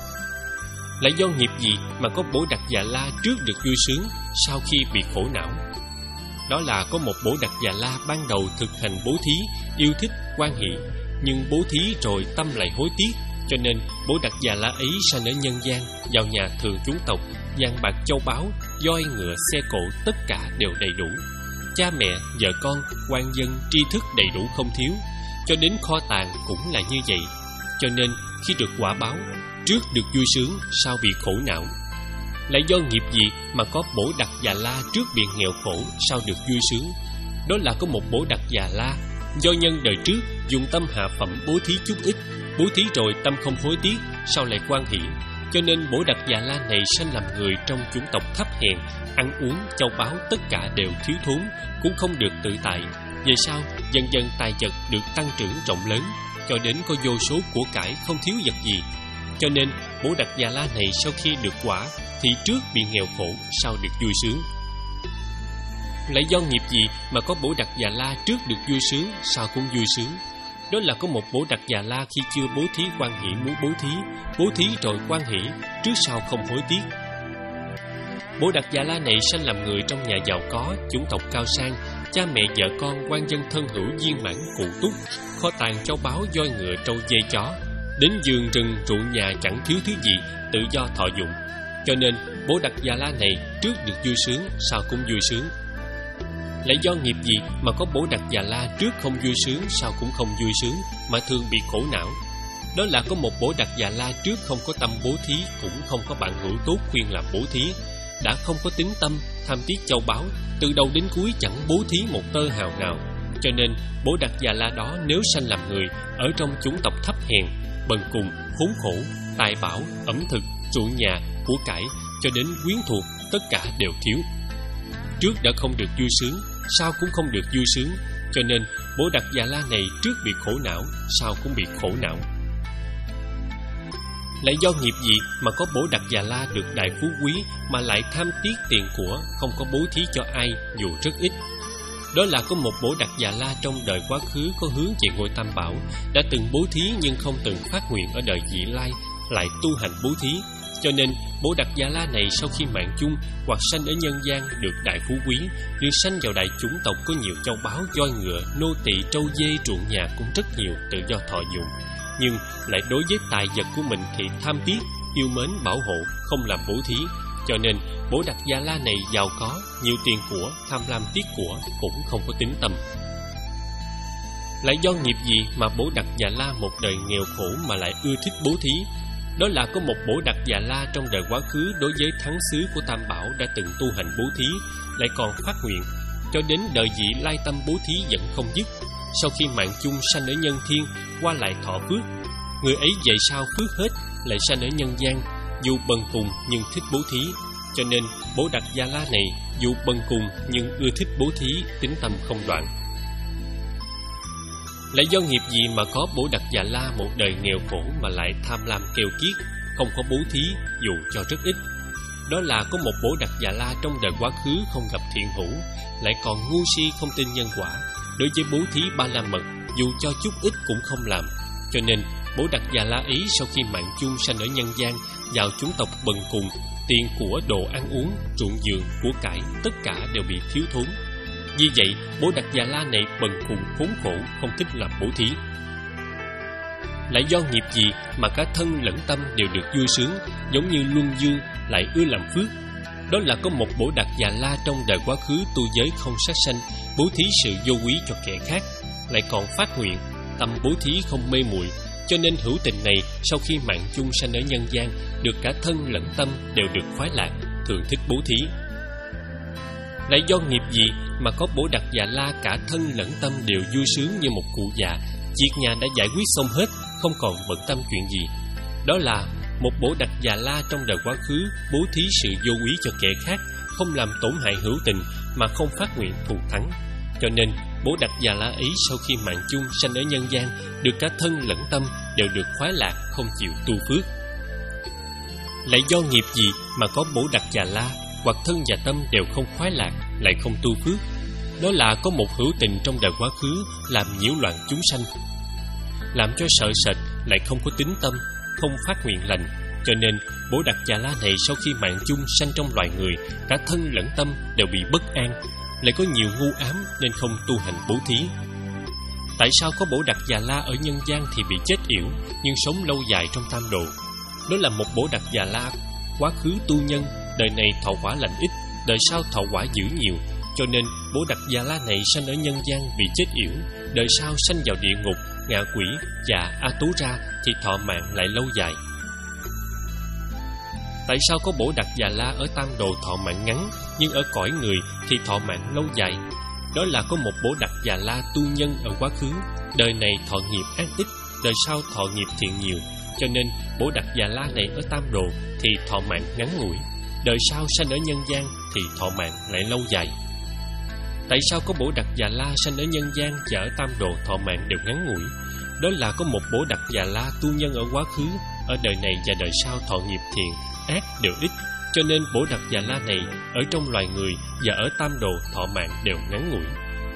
Lại do nghiệp gì mà có Bồ Đạt Già La trước được vui sướng, sau khi bị khổ não? Đó là có một Bồ Đạt Già La ban đầu thực hành bố thí, yêu thích, hoan hỷ, nhưng bố thí rồi tâm lại hối tiếc, cho nên Bồ Đạt Già La ấy sanh ở nhân gian, vào nhà thường chúng tộc, vàng bạc châu báu, voi ngựa xe cộ tất cả đều đầy đủ. Cha mẹ, vợ con, quan dân, tri thức đầy đủ không thiếu, cho đến kho tàng cũng là như vậy. Cho nên khi được quả báo, trước được vui sướng, sau bị khổ não. Lại do nghiệp gì mà có Bồ Đạt Già La trước bị nghèo khổ, sau được vui sướng? Đó là có một Bồ Đạt Già La do nhân đời trước dùng tâm hạ phẩm bố thí chút ít, bố thí rồi tâm không hối tiếc, sau lại hoan hỷ. Cho nên Bồ Đạt Già La này sanh làm người trong chủng tộc thấp hèn, ăn uống châu báu tất cả đều thiếu thốn, cũng không được tự tại. Về sau dần dần tài vật được tăng trưởng rộng lớn, cho đến có vô số của cải, không thiếu vật gì. Cho nên Bồ Đạt Già La này sau khi được quả thì trước bị nghèo khổ, sau được vui sướng. Lại do nghiệp gì mà có Bồ Đạt Già La trước được vui sướng, sau cũng vui sướng? Đó là có một Bồ Đạt Già La khi chưa bố thí hoan hỷ muốn bố thí, bố thí rồi hoan hỷ, trước sau không hối tiếc. Bồ Đạt Già La này sanh làm người trong nhà giàu có, chủng tộc cao sang, cha mẹ vợ con quan dân thân hữu viên mãn cụ túc, kho tàng châu báu voi ngựa trâu dê chó, đến vườn rừng ruộng nhà chẳng thiếu thứ gì, tự do thọ dụng. Cho nên Bồ Đạt Già La này trước được vui sướng, sau cũng vui sướng. Lại do nghiệp gì mà có Bồ Đạt Già La trước không vui sướng, sau cũng không vui sướng, mà thường bị khổ não? Đó là có một Bồ Đạt Già La trước không có tâm bố thí, cũng không có bạn hữu tốt khuyên làm bố thí, đã không có tính tâm tham tiếc châu báu, từ đầu đến cuối chẳng bố thí một tơ hào nào. Cho nên Bồ Đạt Già La đó nếu sanh làm người ở trong chủng tộc thấp hèn, bần cùng, khốn khổ, tài bảo, ẩm thực, ruộng nhà, của cải, cho đến quyến thuộc tất cả đều thiếu. Trước đã không được vui sướng, sau cũng không được vui sướng, cho nên Bồ Đạt Già La này trước bị khổ não, sau cũng bị khổ não. Lại do nghiệp gì mà có Bồ Đạt Già La được đại phú quý mà lại tham tiếc tiền của, không có bố thí cho ai dù rất ít? Đó là có một Bồ Đạt Già La trong đời quá khứ có hướng về ngôi Tam Bảo, đã từng bố thí nhưng không từng phát nguyện ở đời vị lai lại tu hành bố thí. Cho nên Bồ Đạt Già La này sau khi mạng chung hoặc sanh ở nhân gian được đại phú quý, được sanh vào đại chủng tộc có nhiều châu báu, voi ngựa, nô tỳ, trâu dê, ruộng nhà cũng rất nhiều, tự do thọ dụng. Nhưng lại đối với tài vật của mình thì tham tiếc, yêu mến bảo hộ, không làm bố thí. Cho nên Bồ Đạt Già La này giàu có, nhiều tiền của, tham lam tiếc của, cũng không có tính tâm. Lại do nghiệp gì mà Bồ Đạt Già La một đời nghèo khổ mà lại ưa thích bố thí? Đó là có một Bồ Đạt Già La trong đời quá khứ đối với thắng xứ của Tam Bảo đã từng tu hành bố thí, lại còn phát nguyện, cho đến đời vị lai tâm bố thí vẫn không dứt. Sau khi mạng chung sanh ở nhân thiên, qua lại thọ phước, người ấy về sau phước hết, lại sanh ở nhân gian, dù bần cùng nhưng thích bố thí. Cho nên Bồ Đạt Già La này dù bần cùng nhưng ưa thích bố thí, tính tâm không đoạn. Lại do nghiệp gì mà có Bồ Đạt Già La một đời nghèo khổ mà lại tham lam keo kiết, không có bố thí dù cho rất ít? Đó là có một Bồ Đạt Già La trong đời quá khứ không gặp thiện hữu, lại còn ngu si không tin nhân quả, đối với bố thí ba la mật dù cho chút ít cũng không làm. Cho nên Bồ Đạt Già La ấy sau khi mạng chung sanh ở nhân gian, vào chủng tộc bần cùng, tiền của, đồ ăn uống, ruộng vườn, của cải tất cả đều bị thiếu thốn. Vì vậy Bồ Đạt Già La này bần cùng khốn khổ, không thích làm bố thí. Lại do nghiệp gì mà cả thân lẫn tâm đều được vui sướng, giống như luân dương, lại ưa làm phước? Đó là có một Bồ Đạt Già La trong đời quá khứ tu giới không sát sanh, bố thí sự vô quý cho kẻ khác, lại còn phát nguyện, tâm bố thí không mê muội. Cho nên hữu tình này sau khi mạng chung sanh ở nhân gian, được cả thân lẫn tâm đều được khoái lạc, thường thích bố thí. Lại do nghiệp gì mà có Bồ Đạt Già La cả thân lẫn tâm đều vui sướng như một cụ già, việc nhà đã giải quyết xong hết, không còn bận tâm chuyện gì? Đó là Một bổ đặc già la trong đời quá khứ bố thí sự vô úy cho kẻ khác, không làm tổn hại hữu tình mà không phát nguyện thù thắng. Cho nên bổ đặc già la ấy sau khi mạng chung sanh ở nhân gian, được cả thân lẫn tâm đều được khoái lạc, không chịu tu phước. Lại do nghiệp gì mà có bổ đặc già la, hoặc thân và tâm đều không khoái lạc, lại không tu phước? Đó là có một hữu tình trong đời quá khứ làm nhiễu loạn chúng sanh, làm cho sợ sệt, lại không có tín tâm, không phát nguyện lành. Cho nên bổ đặc già la này sau khi mạng chung sanh trong loài người, cả thân lẫn tâm đều bị bất an, lại có nhiều ngu ám nên không tu hành bố thí. Tại sao có bổ đặc già la ở nhân gian thì bị chết yểu, nhưng sống lâu dài trong tam độ? Đó là một bổ đặc già la quá khứ tu nhân, đời này thọ quả lành ít, đời sau thọ quả dữ nhiều. Cho nên bổ đặc già la này sanh ở nhân gian bị chết yểu, đời sau sanh vào địa ngục, ngạ quỷ và a tú ra thì thọ mạng lại lâu dài. Tại sao có bổ đặc già la ở tam đồ thọ mạng ngắn, nhưng ở cõi người thì thọ mạng lâu dài? Đó là có một bổ đặc già la tu nhân ở quá khứ, đời này thọ nghiệp ác ít, đời sau thọ nghiệp thiện nhiều. Cho nên bổ đặc già la này ở tam đồ thì thọ mạng ngắn ngủi, đời sau sanh ở nhân gian thì thọ mạng lại lâu dài. Tại sao có bổ đặc già la sanh ở nhân gian và ở tam đồ thọ mạng đều ngắn ngủi? Đó là có một bổ đặc già la tu nhân ở quá khứ, ở đời này và đời sau thọ nghiệp thiện, ác đều ít. Cho nên bổ đặc già la này ở trong loài người và ở tam đồ thọ mạng đều ngắn ngủi.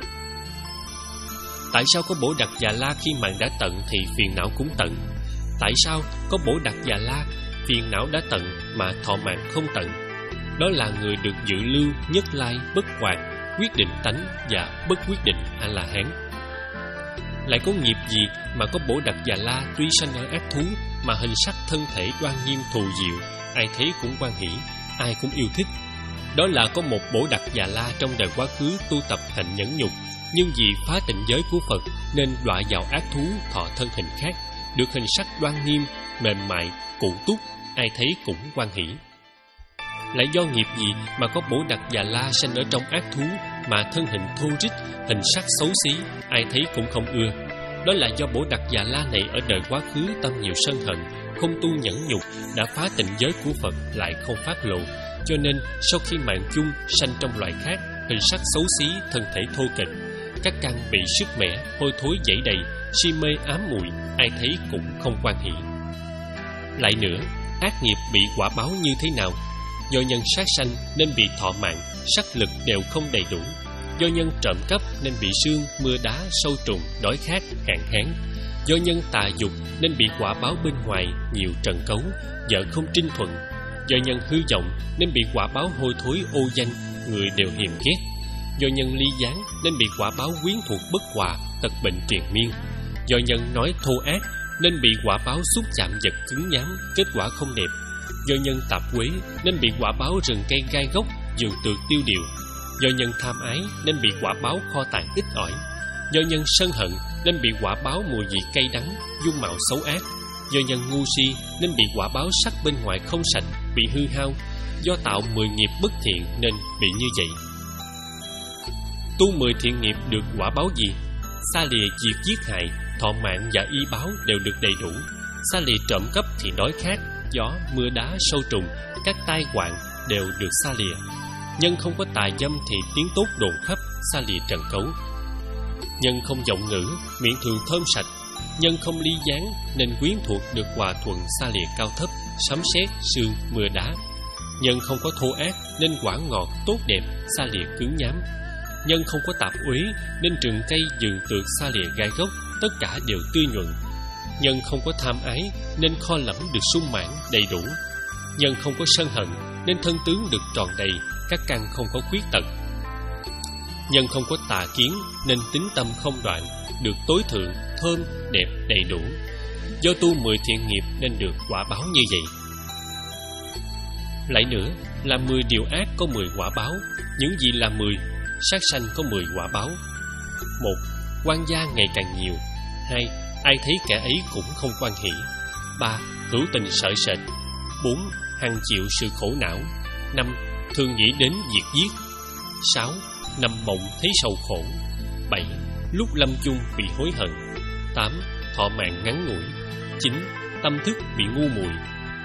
Tại sao có bổ đặc già la khi mạng đã tận thì phiền não cũng tận? Tại sao có bổ đặc già la phiền não đã tận mà thọ mạng không tận? Đó là người được dự lưu, nhất lai, bất hoạt, quyết định tánh và bất quyết định A-la-hán. Lại có nghiệp gì mà có bổ đặc già la tuy sanh ở ác thú mà hình sắc thân thể đoan nghiêm thù diệu, ai thấy cũng hoan hỷ, ai cũng yêu thích? Đó là có một bổ đặc già la trong đời quá khứ tu tập hành nhẫn nhục, nhưng vì phá tịnh giới của Phật nên đọa vào ác thú thọ thân hình khác, được hình sắc đoan nghiêm, mềm mại, cụ túc, ai thấy cũng hoan hỷ. Lại do nghiệp gì mà có bổ đặc già la sanh ở trong ác thú mà thân hình thô rích, hình sắc xấu xí, ai thấy cũng không ưa? Đó là do bổ đặc già la này ở đời quá khứ tâm nhiều sân hận, không tu nhẫn nhục, đã phá tịnh giới của Phật lại không phát lộ. Cho nên sau khi mạng chung sanh trong loài khác, hình sắc xấu xí, thân thể thô kệch, các căn bị sức mẻ, hôi thối dẫy đầy, si mê ám muội, ai thấy cũng không hoan hỷ. Lại nữa, ác nghiệp bị quả báo như thế nào? Do nhân sát sanh nên bị thọ mạng, sắc lực đều không đầy đủ. Do nhân trộm cắp nên bị sương, mưa đá, sâu trùng, đói khát, hạn hán. Do nhân tà dục nên bị quả báo bên ngoài nhiều trần cấu, vợ không trinh thuận. Do nhân hư vọng nên bị quả báo hôi thối ô danh, người đều hiềm ghét. Do nhân ly gián nên bị quả báo quyến thuộc bất hòa, tật bệnh triền miên. Do nhân nói thô ác nên bị quả báo xúc chạm vật cứng nhám, kết quả không đẹp. Do nhân tạp quế nên bị quả báo rừng cây gai gốc, vườn tược tiêu điều. Do nhân tham ái nên bị quả báo kho tàng ít ỏi. Do nhân sân hận nên bị quả báo mùi vị cay đắng, dung mạo xấu ác. Do nhân ngu si nên bị quả báo sắc bên ngoài không sạch, bị hư hao. Do tạo mười nghiệp bất thiện nên bị như vậy. Tu mười thiện nghiệp được quả báo gì? Xa lìa diệt giết hại, thọ mạng và y báo đều được đầy đủ. Xa lìa trộm cắp thì đói khát, gió, mưa đá, sâu trùng, các tai hoạn đều được xa lìa. Nhân không có tà dâm thì tiếng tốt đồn khắp, xa lìa trần cấu. Nhân không giọng ngữ, miệng thường thơm sạch. Nhân không ly gián nên quyến thuộc được hòa thuận, xa lìa cao thấp, sấm sét, sương, mưa đá. Nhân không có thô ác nên quả ngọt, tốt đẹp, xa lìa cứng nhám. Nhân không có tạp uế nên rừng cây, vườn tược, xa lìa gai gốc, tất cả đều tươi nhuận. Nhân không có tham ái nên kho lẫm được sung mãn, đầy đủ. Nhân không có sân hận nên thân tướng được tròn đầy, các căn không có khuyết tật. Nhân không có tà kiến nên tính tâm không đoạn, được tối thượng, thơm, đẹp, đầy đủ. Do tu mười thiện nghiệp nên được quả báo như vậy. Lại nữa, là mười điều ác có mười quả báo. Những gì là mười? Sát sanh có mười quả báo. Một, quan gia ngày càng nhiều. Hai, ai thấy kẻ ấy cũng không hoan hỷ. Ba, hữu tình sợ sệt. Bốn, hằng chịu sự khổ não. Năm, thường nghĩ đến diệt giết. Sáu, nằm mộng thấy sầu khổ. Bảy, lúc lâm chung bị hối hận. Tám, thọ mạng ngắn ngủi. Chín, tâm thức bị ngu muội.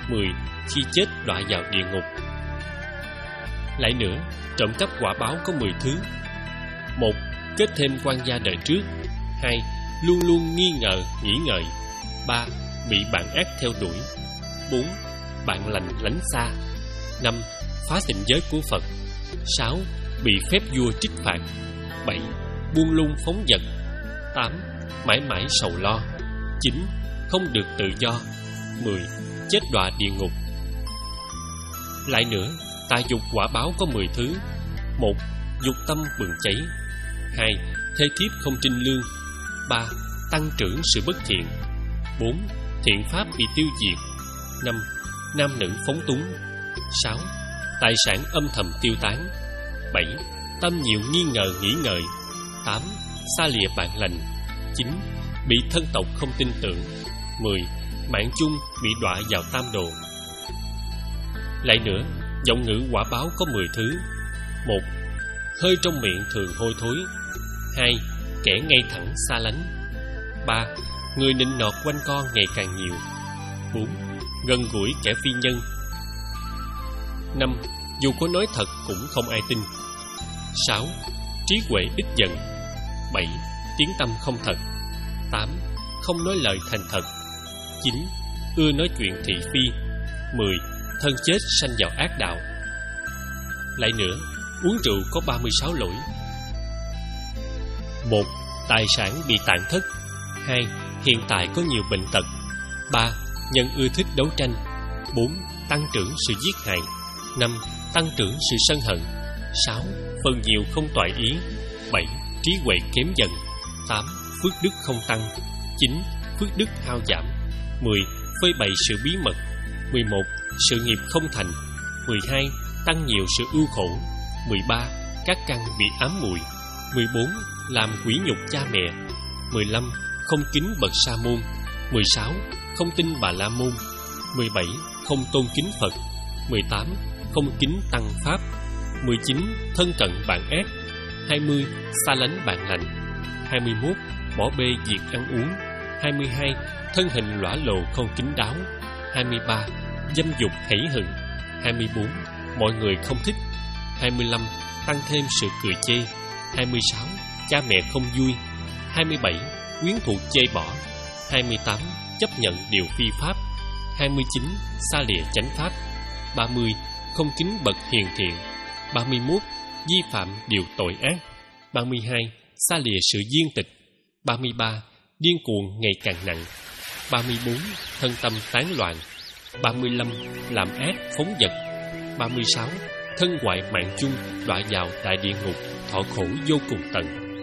mười. Khi chết đọa vào địa ngục. Lại nữa, trộm cắp quả báo có mười thứ. Một. Kết thêm quan gia đời trước. Hai. Luôn luôn nghi ngờ, nghĩ ngợi. Ba. Bị bạn ác theo đuổi. Bốn. Bạn lành lánh xa. Năm. Phá tịnh giới của Phật. Sáu. Bị phép vua trích phạt. Bảy. Buông lung phóng dật. Tám. Mãi mãi sầu lo. Chín. Không được tự do. Mười. Chết đọa địa ngục. Lại nữa, tà dục quả báo có mười thứ. Một. Dục tâm bừng cháy. Hai. Thê thiếp không trinh lương. Ba. Tăng trưởng sự bất thiện. Bốn. Thiện pháp bị tiêu diệt. Năm. Nam nữ phóng túng. Sáu. Tài sản âm thầm tiêu tán. Bảy. Tâm nhiều nghi ngờ nghĩ ngợi. Tám. Xa lìa bạn lành. Chín. Bị thân tộc không tin tưởng. Mười. Mạng chung bị đọa vào tam đồ. Lại nữa, giọng ngữ quả báo có mười thứ. Một. Hơi trong miệng thường hôi thối. Hai. Kẻ ngay thẳng xa lánh. Ba. Người nịnh nọt quanh con ngày càng nhiều. Bốn. Gần gũi kẻ phi nhân. Năm. Dù có nói thật cũng không ai tin. Sáu. Trí huệ ít dần. Bảy. Tiếng tâm không thật. Tám. Không nói lời thành thật. Chín. Ưa nói chuyện thị phi. Mười. Thân chết sanh vào ác đạo. Lại nữa, uống rượu có ba mươi sáu lỗi. Một. Tài sản bị tàn thất. Hai. Hiện tại có nhiều bệnh tật. Ba. Nhân ưa thích đấu tranh. Bốn. Tăng trưởng sự giết hại. Năm. Tăng trưởng sự sân hận. Sáu. Phần nhiều không toại ý. Bảy. Trí huệ kém dần. Tám. Phước đức không tăng. Chín. Phước đức hao giảm. Mười. Phơi bày sự bí mật. Mười một. Sự nghiệp không thành. Mười hai. Tăng nhiều sự ưu khổ. Mười ba. Các căn bị ám muội. Mười bốn. Làm quỷ nhục cha mẹ. Mười lăm. Không kính bậc sa môn. Mười sáu. Không tin Bà La Môn. Mười bảy. Không tôn kính Phật. Mười tám. Không kính tăng pháp. Mười chín. Thân cận bạn ác. Hai mươi. Xa lánh bạn lành. Hai mươi mốt. Bỏ bê việc ăn uống. Hai mươi hai. Thân hình lõa lồ không kín đáo. Hai mươi ba. Dâm dục hãy hừng. Hai mươi bốn. Mọi người không thích. Hai mươi lăm. Tăng thêm sự cười chê. Hai mươi sáu. Cha mẹ không vui. Hai mươi bảy. Quyến thuộc chê bỏ. Hai mươi tám. Chấp nhận điều phi pháp. Hai mươi chín. Xa lìa chánh pháp. Ba mươi. Không kính bậc hiền thiện. Ba mươi mốt. Vi phạm điều tội ác. Ba mươi hai. Xa lìa sự diên tịch. Ba mươi ba. Điên cuồng ngày càng nặng. Ba mươi bốn. Thân tâm tán loạn. Ba mươi lăm. Làm ác phóng dật. Ba mươi sáu. Thân hoại mạng chung đọa vào đại địa ngục, thọ khổ vô cùng tận.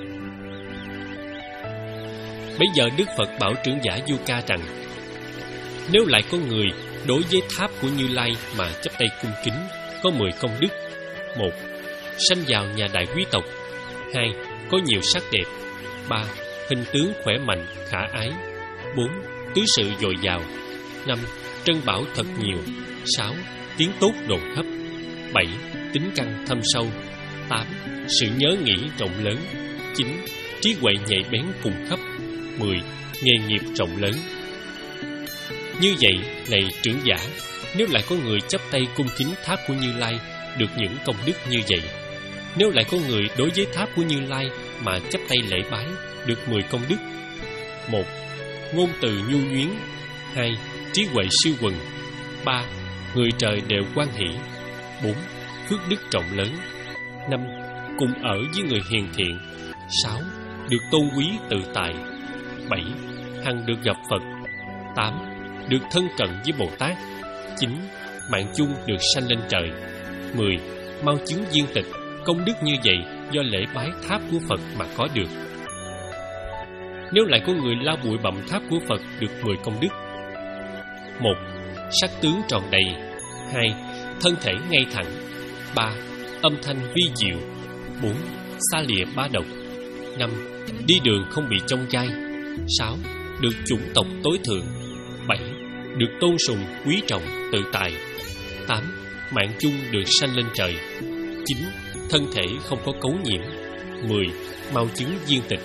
Bây giờ Đức Phật bảo trưởng giả Du Ca rằng: nếu lại có người đối với tháp của Như Lai mà chắp tay cung kính, có mười công đức. Một. Sanh vào nhà đại quý tộc. Hai. Có nhiều sắc đẹp. Ba. Hình tướng khỏe mạnh, khả ái. Bốn. Tứ sự dồi dào. Năm. Trân bảo thật nhiều. Sáu. Tiếng tốt đồn khắp. Bảy. Tính căn thâm sâu. Tám. Sự nhớ nghĩ rộng lớn. Chín. Trí huệ nhạy bén cùng khắp. Mười. Nghề nghiệp rộng lớn. Như vậy, này trưởng giả, nếu lại có người chắp tay cung kính tháp của Như Lai, được những công đức như vậy. Nếu lại có người đối với tháp của Như Lai mà chắp tay lễ bái, được mười công đức. Một. Ngôn từ nhu nhuyến. Hai. Trí huệ siêu quần. Ba. Người trời đều hoan hỷ. Bốn. Phước đức rộng lớn. Năm. Cùng ở với người hiền thiện. Sáu. Được tôn quý tự tại. Bảy. Hằng được gặp Phật. Tám. Được thân cận với Bồ Tát. Chín. Mạng chung được sanh lên trời. Mười. Mau chứng viên tịch. Công đức như vậy do lễ bái tháp của Phật mà có được. Nếu lại có người lau bụi bặm tháp của Phật, được mười công đức. Một. Sắc tướng tròn đầy. Hai. Thân thể ngay thẳng. Ba. Âm thanh vi diệu. Bốn. Xa lìa ba độc. Năm. Đi đường không bị chông gai. Sáu. Được chủng tộc tối thượng. Bảy. Được tôn sùng quý trọng tự tại. Tám. Mạng chung được sanh lên trời. Chín. Thân thể không có cấu nhiễm. Mười. Mau chứng viên tịch.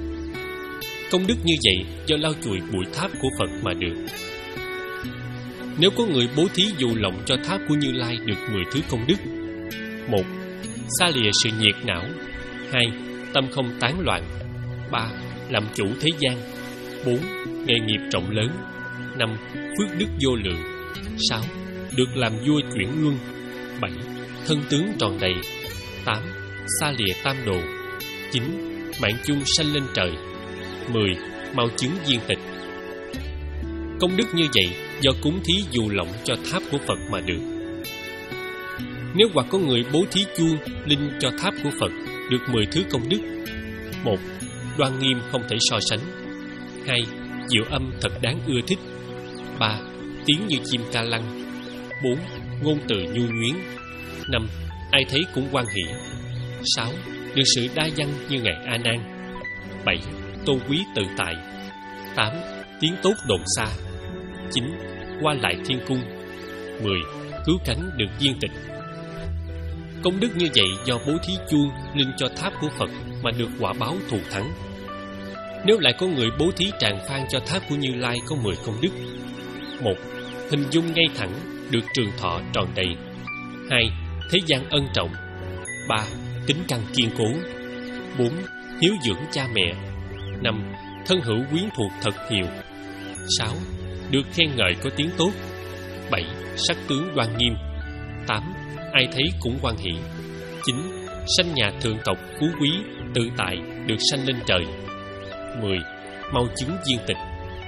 Công đức như vậy do lau chùi bụi tháp của Phật mà được. Nếu có người bố thí dù lộng cho tháp của Như Lai được mười thứ công đức. Một. Xa lìa sự nhiệt não. Hai. Tâm không tán loạn. Ba. Làm chủ thế gian. Bốn. Nghề nghiệp rộng lớn. Năm. Phước đức vô lượng. Sáu. Được làm vua chuyển luân. Bảy. Thân tướng tròn đầy. Tám. Xa lìa tam đồ. Chín. Mạng chung sanh lên trời. Mười. Mau chứng viên tịch. Công đức như vậy do cúng thí dù lộng cho tháp của Phật mà được. Nếu hoặc có người bố thí chuông, linh cho tháp của Phật được mười thứ công đức. Một. Đoan nghiêm không thể so sánh. Hai. Diệu âm thật đáng ưa thích. Ba. Tiếng như chim ca lăng. Bốn. Ngôn từ nhu nhuyến. Năm. Ai thấy cũng hoan hỷ. Sáu. Được sự đa văn như ngài A Nan. Bảy. Tôn quý tự tại. Tám. Tiếng tốt đồn xa. Chín. Qua lại thiên cung. Mười. Cứu cánh được viên tịch. Công đức như vậy do bố thí chuông, linh cho tháp của Phật mà được quả báo thù thắng. Nếu lại có người bố thí tràng phan cho tháp của Như Lai có mười công đức. Một. Hình dung ngay thẳng, được trường thọ tròn đầy. Hai. Thế gian ân trọng. Ba. Tính căn kiên cố. Bốn. Hiếu dưỡng cha mẹ. Năm. Thân hữu quyến thuộc thật hiền. Sáu. Được khen ngợi có tiếng tốt. Bảy. Sắc tướng đoan nghiêm. Tám. Ai thấy cũng hoan hỷ. Chín. Sanh nhà thượng tộc phú quý, tự tại, được sanh lên trời. Mười. Mau chứng viên tịch.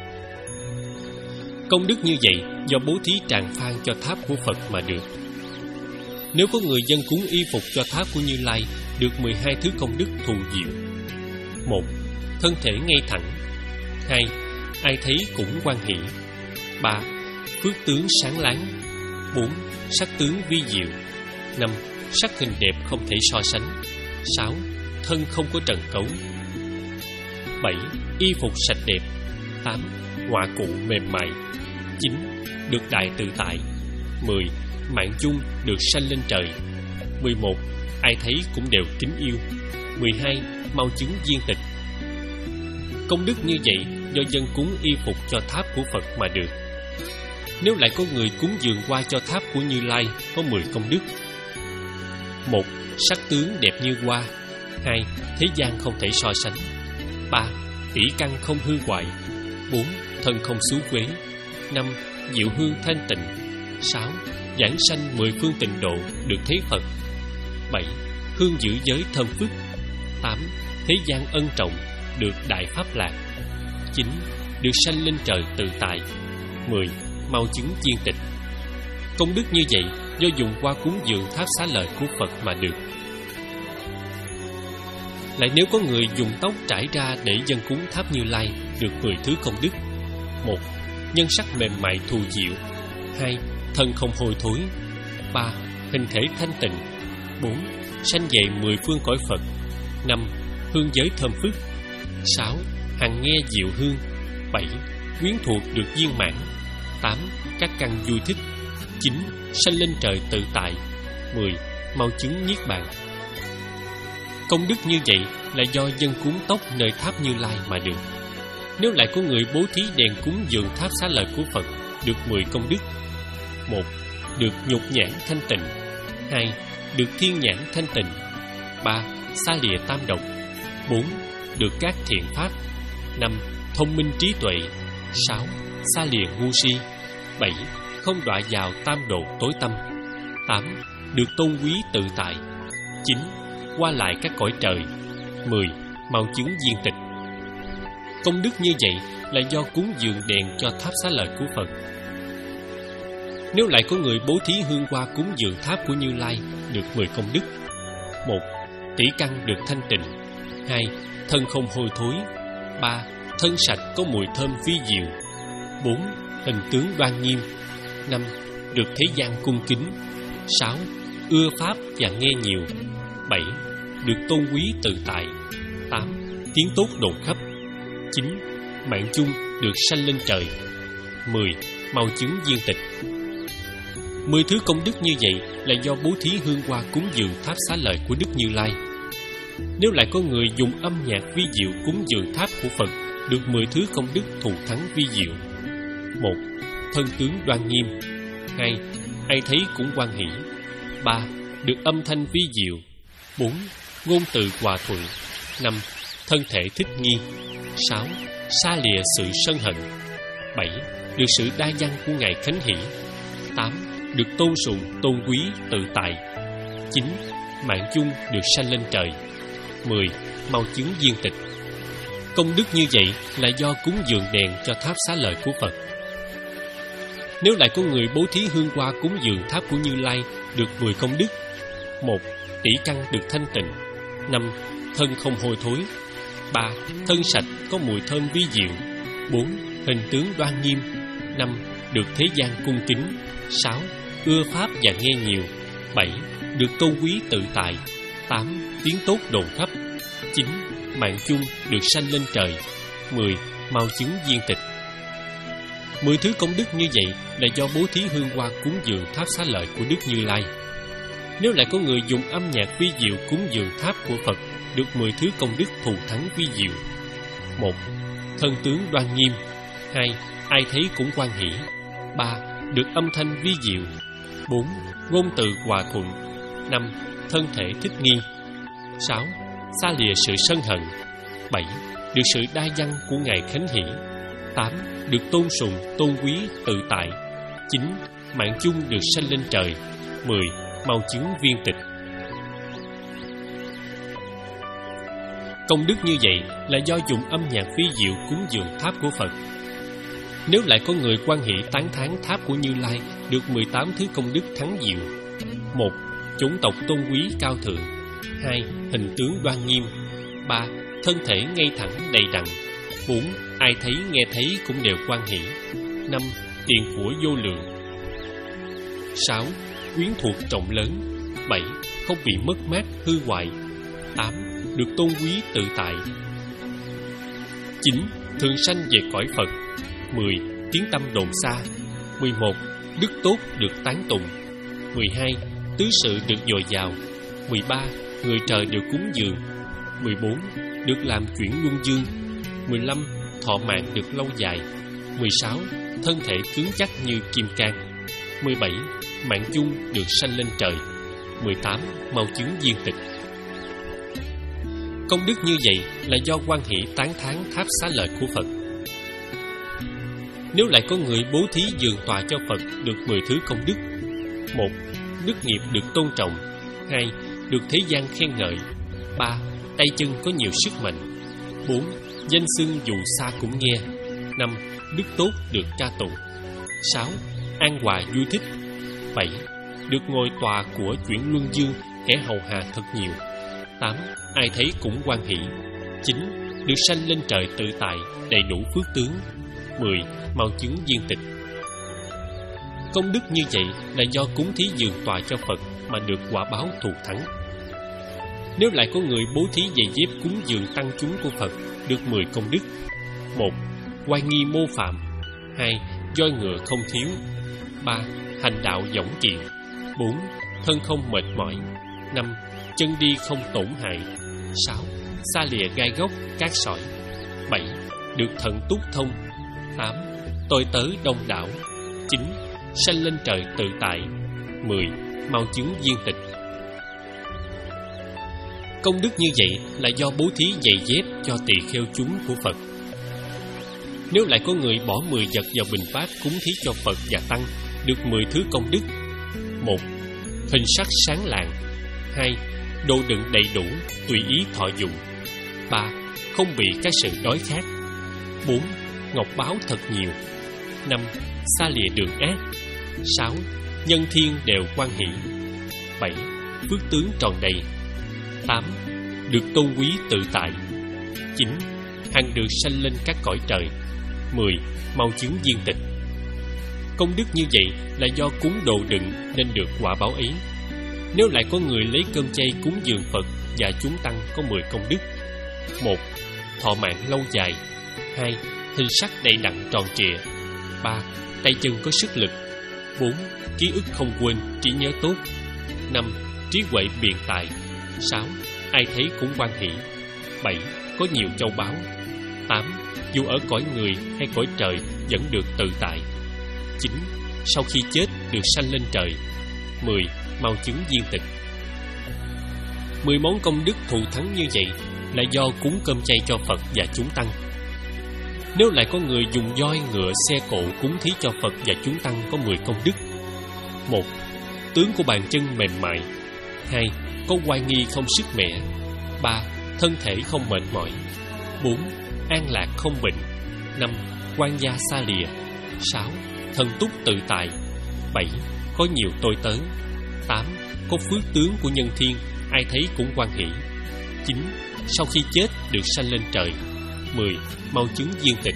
Công đức như vậy do bố thí tràng phan cho tháp của Phật mà được. Nếu có người dân cúng y phục cho tháp của Như Lai được mười hai thứ công đức thù diệu. Một. Thân thể ngay thẳng. Hai. Ai thấy cũng hoan hỷ. Ba. Phước tướng sáng láng. Bốn. Sắc tướng vi diệu. Năm. Sắc hình đẹp không thể so sánh. Sáu. Thân không có trần cấu. Bảy. Y phục sạch đẹp. Tám. Họa cụ mềm mại. Chín. Được đại tự tại. Mười. Mạng chung được sanh lên trời. Mười một. Ai thấy cũng đều kính yêu. Mười hai. Mau chứng viên tịch. Công đức như vậy do dân cúng y phục cho tháp của Phật mà được. Nếu lại có người cúng dường hoa cho tháp của Như Lai có mười công đức. Một. Sắc tướng đẹp như hoa. Hai. Thế gian không thể so sánh. Ba. Tỷ căn không hư hoại. Bốn. Thân không xú quế. Năm. Diệu hương thanh tịnh. Sáu. Giảng sanh mười phương tịnh độ được thấy Phật. Bảy. Hương giữ giới thơm phức. Tám. Thế gian ân trọng được đại pháp lạc. Chín. Được sanh lên trời tự tại. Mười. Mau chứng viên tịch. Công đức như vậy do dùng qua cúng dường tháp xá lợi của Phật mà được. Lại nếu có người dùng tóc trải ra để dân cúng tháp Như Lai được mười thứ công đức. Một. Nhân sắc mềm mại thù diệu. Hai. Thân không hôi thối. Ba. Hình thể thanh tịnh. Bốn. Sanh về mười phương cõi Phật. Năm. Hương giới thơm phức. Sáu. Hằng nghe diệu hương. Bảy. Quyến thuộc được viên mãn. Tám. Các căn vui thích. Chín. Sanh lên trời tự tại. Mười. Mau chứng niết bàn. Công đức như vậy là do dân cúng tóc nơi tháp Như Lai mà được. Nếu lại có người bố thí đèn cúng dường tháp xá lợi của Phật được mười công đức. Một. Được nhục nhãn thanh tịnh. Hai. Được thiên nhãn thanh tịnh. Ba. Xa lìa tam độc. Bốn. Được các thiện pháp. Năm. Thông minh trí tuệ. Sáu. Xa lìa ngu si. Bảy. Không đọa vào tam độ tối tâm. Tám. Được tôn quý tự tại. Chín. Qua lại các cõi trời. Mười. Mau chứng viên tịch. Công đức như vậy là do cúng dường đèn cho tháp xá lợi của Phật. Nếu lại có người bố thí hương hoa cúng dường tháp của Như Lai được mười công đức. Một. Tỷ căn được thanh tịnh. Hai. Thân không hôi thối. Ba. Thân sạch có mùi thơm vi diệu. Bốn. Hình tướng đoan nghiêm. Năm. Được thế gian cung kính. Sáu. Ưa pháp và nghe nhiều. Bảy. Được tôn quý tự tại. Tám. Tiếng tốt đồn khắp. Chín. Mạng chung được sanh lên trời. Mười. Mau chứng viên tịch. Mười thứ công đức như vậy là do bố thí hương hoa cúng dường tháp xá lợi của Đức Như Lai. Nếu lại có người dùng âm nhạc vi diệu cúng dường tháp của Phật được mười thứ công đức thù thắng vi diệu. Một. thân tướng đoan nghiêm. Hai, ai thấy cũng hoan hỷ. Ba, được âm thanh vi diệu. Bốn, ngôn từ hòa thuận. Năm, thân thể thích nghi. Sáu, xa lìa sự sân hận. Bảy, được sự đa văn của Ngài khánh hỷ. Tám, được tôn sùng, tôn quý, tự tại. Chín, mạng chung được sanh lên trời. Mười, mau chứng viên tịch. Công đức như vậy là do cúng dường đèn cho tháp xá lợi của Phật. Nếu lại có người bố thí hương hoa cúng dường tháp của Như Lai, được mười công đức. Một, tỷ căn được thanh tịnh. Năm, thân không hôi thối. Ba, thân sạch có mùi thơm vi diệu. Bốn, hình tướng đoan nghiêm. Năm, được thế gian cung kính. Sáu, ưa pháp và nghe nhiều. Bảy, được tôn quý tự tại. Tám, tiếng tốt đồn khắp. Chín, mạng chung được sanh lên trời. Mười, mau chứng viên tịch. Mười thứ công đức như vậy là do bố thí hương hoa cúng dường tháp xá lợi của Đức Như Lai. Nếu lại có người dùng âm nhạc vi diệu cúng dường tháp của Phật, được mười thứ công đức thù thắng vi diệu. Một, thân tướng đoan nghiêm. Hai, ai thấy cũng hoan hỷ. Ba, được âm thanh vi diệu. Bốn, ngôn từ hòa thuận. Năm, thân thể thích nghi. Sáu, xa lìa sự sân hận. Bảy, được sự đa văn của Ngài khánh hỷ. Tám, được tôn sùng, tôn quý, tự tại. Chín, mạng chung được sanh lên trời. Mười, mau chứng viên tịch. Công đức như vậy là do dùng âm nhạc vi diệu cúng dường tháp của Phật. Nếu lại có người hoan hỷ tán thán tháp của Như Lai, được mười tám thứ công đức thắng diệu. Một, chủng tộc tôn quý cao thượng. Hai, hình tướng đoan nghiêm. Ba, thân thể ngay thẳng đầy đặn. Bốn, ai thấy nghe thấy cũng đều hoan hỷ. Năm, tiền của vô lượng. Sáu, quyến thuộc trọng lớn. Bảy, không bị mất mát hư hoại. Tám, được tôn quý tự tại. Chín, thường sanh về cõi Phật. Mười, tiếng tâm đồn xa. Mười một, đức tốt được tán tụng. Mười hai, tứ sự được dồi dào. Mười ba, người trời được cúng dường. Mười bốn, được làm chuyển luân dương. Mười lăm, thọ mạng được lâu dài. Mười sáu, thân thể cứng chắc như kim cang. Mười bảy, mạng chung được sanh lên trời. Mười tám, mau chứng viên tịch. Công đức như vậy là do hoan hỷ tán thán tháp xá lợi của Phật. Nếu lại có người bố thí dường tọa cho Phật, được mười thứ công đức. Một, đức nghiệp được tôn trọng. Hai, được thế gian khen ngợi. Ba, tay chân có nhiều sức mạnh. Bốn, danh xưng dù xa cũng nghe. Năm, đức tốt được ca tụng. Sáu, an hòa vui thích. Bảy, được ngồi tòa của chuyển luân dương, kẻ hầu hạ thật nhiều. Tám, ai thấy cũng hoan hỷ. Chín, được sanh lên trời tự tại, đầy đủ phước tướng. Mười, mau chứng viên tịch. Công đức như vậy là do cúng thí dường tọa cho Phật mà được quả báo thù thắng. Nếu lại có người bố thí giày dép cúng dường tăng chúng của Phật, được mười công đức. Một, oai nghi mô phạm. Hai, voi ngựa không thiếu. Ba, hành đạo dõng kiện. Bốn, thân không mệt mỏi. Năm, chân đi không tổn hại. Sáu, xa lìa gai góc, cát sỏi. Bảy, được thận túc thông. Tám, tôi tớ đông đảo. Chín, sanh lên trời tự tại. Mười, mau chứng viên tịch. Công đức như vậy là do bố thí giày dép cho tỳ kheo chúng của Phật. Nếu lại có người bỏ mười vật vào bình bát cúng thí cho Phật và Tăng, được mười thứ công đức. Một, hình sắc sáng lạng. Hai, đồ đựng đầy đủ, tùy ý thọ dụng. Ba, không bị các sự đói khát. Bốn, ngọc báo thật nhiều. Năm, xa lìa đường ác. Sáu, nhân thiên đều hoan hỷ. Bảy, phước tướng tròn đầy. Tám, được tôn quý tự tại. Chín, hằng được sanh lên các cõi trời. Mười, mau chứng viên tịch. Công đức như vậy là do cúng đồ đựng nên được quả báo ấy. Nếu lại có người lấy cơm chay cúng dường Phật và chúng tăng, có mười công đức. Một, thọ mạng lâu dài. Hai, hình sắc đầy đặn tròn trịa. Ba, tay chân có sức lực. Bốn, ký ức không quên, trí nhớ tốt. Năm, trí huệ biện tài. Sáu, ai thấy cũng hoan hỷ. Bảy, có nhiều châu báu. Tám, dù ở cõi người hay cõi trời vẫn được tự tại. chín. Sau khi chết được sanh lên trời. Mười. Mau chứng viên tịch. Mười món công đức thù thắng như vậy là do cúng cơm chay cho Phật và chúng tăng. Nếu lại có người dùng voi, ngựa, xe cộ cúng thí cho Phật và chúng tăng có mười công đức. Một. Tướng của bàn chân mềm mại. Hai. Có oai nghi không sức mẻ. Ba. Thân thể không mệt mỏi. Bốn. An lạc không bệnh. Năm. Quan gia xa lìa. Sáu. Thần túc tự tại. Bảy. Có nhiều tôi tớ. Tám. Có phước tướng của nhân thiên, ai thấy cũng hoan hỷ. Chín. Sau khi chết được sanh lên trời. Mười. Mau chứng viên tịch.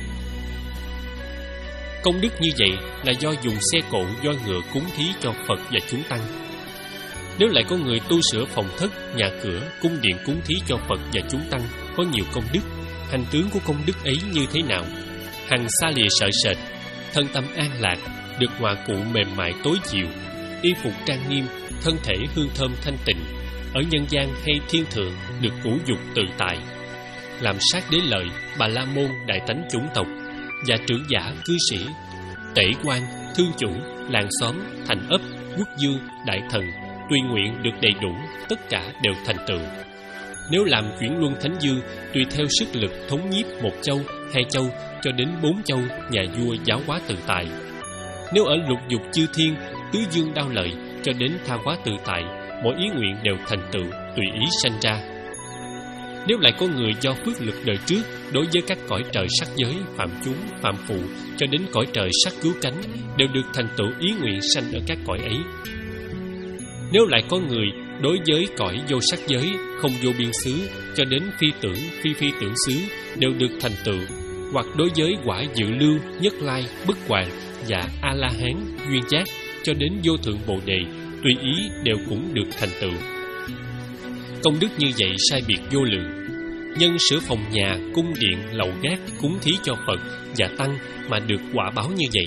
Công đức như vậy là do dùng xe cộ, voi ngựa cúng thí cho Phật và chúng tăng. Nếu lại có người tu sửa phòng thất, nhà cửa, cung điện cúng thí cho Phật và chúng tăng có nhiều công đức, hành tướng của công đức ấy như thế nào? Hằng xa lìa sợ sệt, thân tâm an lạc, được hòa cụ mềm mại tối dịu, y phục trang nghiêm, thân thể hương thơm thanh tịnh, ở nhân gian hay thiên thượng được ngũ dục tự tại, làm sát đế lợi, bà la môn, đại tánh chủng tộc và trưởng giả cư sĩ, tể quan, thương chủ, làng xóm, thành ấp, quốc dương, đại thần, tùy nguyện được đầy đủ, tất cả đều thành tựu. Nếu làm chuyển luân thánh dương, tùy theo sức lực thống nhiếp một châu, hai châu cho đến bốn châu, nhà vua giáo hóa tự tại. Nếu ở lục dục chư thiên, tứ dương đao lợi cho đến tha hóa tự tại, mỗi ý nguyện đều thành tựu, tùy ý sanh ra. Nếu lại có người do phước lực đời trước đối với các cõi trời sắc giới, phạm chúng, phạm phụ cho đến cõi trời sắc cứu cánh đều được thành tựu ý nguyện sanh ở các cõi ấy. Nếu lại có người đối với cõi vô sắc giới, không vô biên xứ cho đến phi tưởng, phi phi tưởng xứ đều được thành tựu, hoặc đối với quả dự lưu, nhất lai, bất hoàng và a la hán, duyên giác cho đến vô thượng bồ đề, tùy ý đều cũng được thành tựu. Công đức như vậy sai biệt vô lượng. Nhân sửa phòng nhà, cung điện, lầu gác cúng thí cho Phật và tăng mà được quả báo như vậy.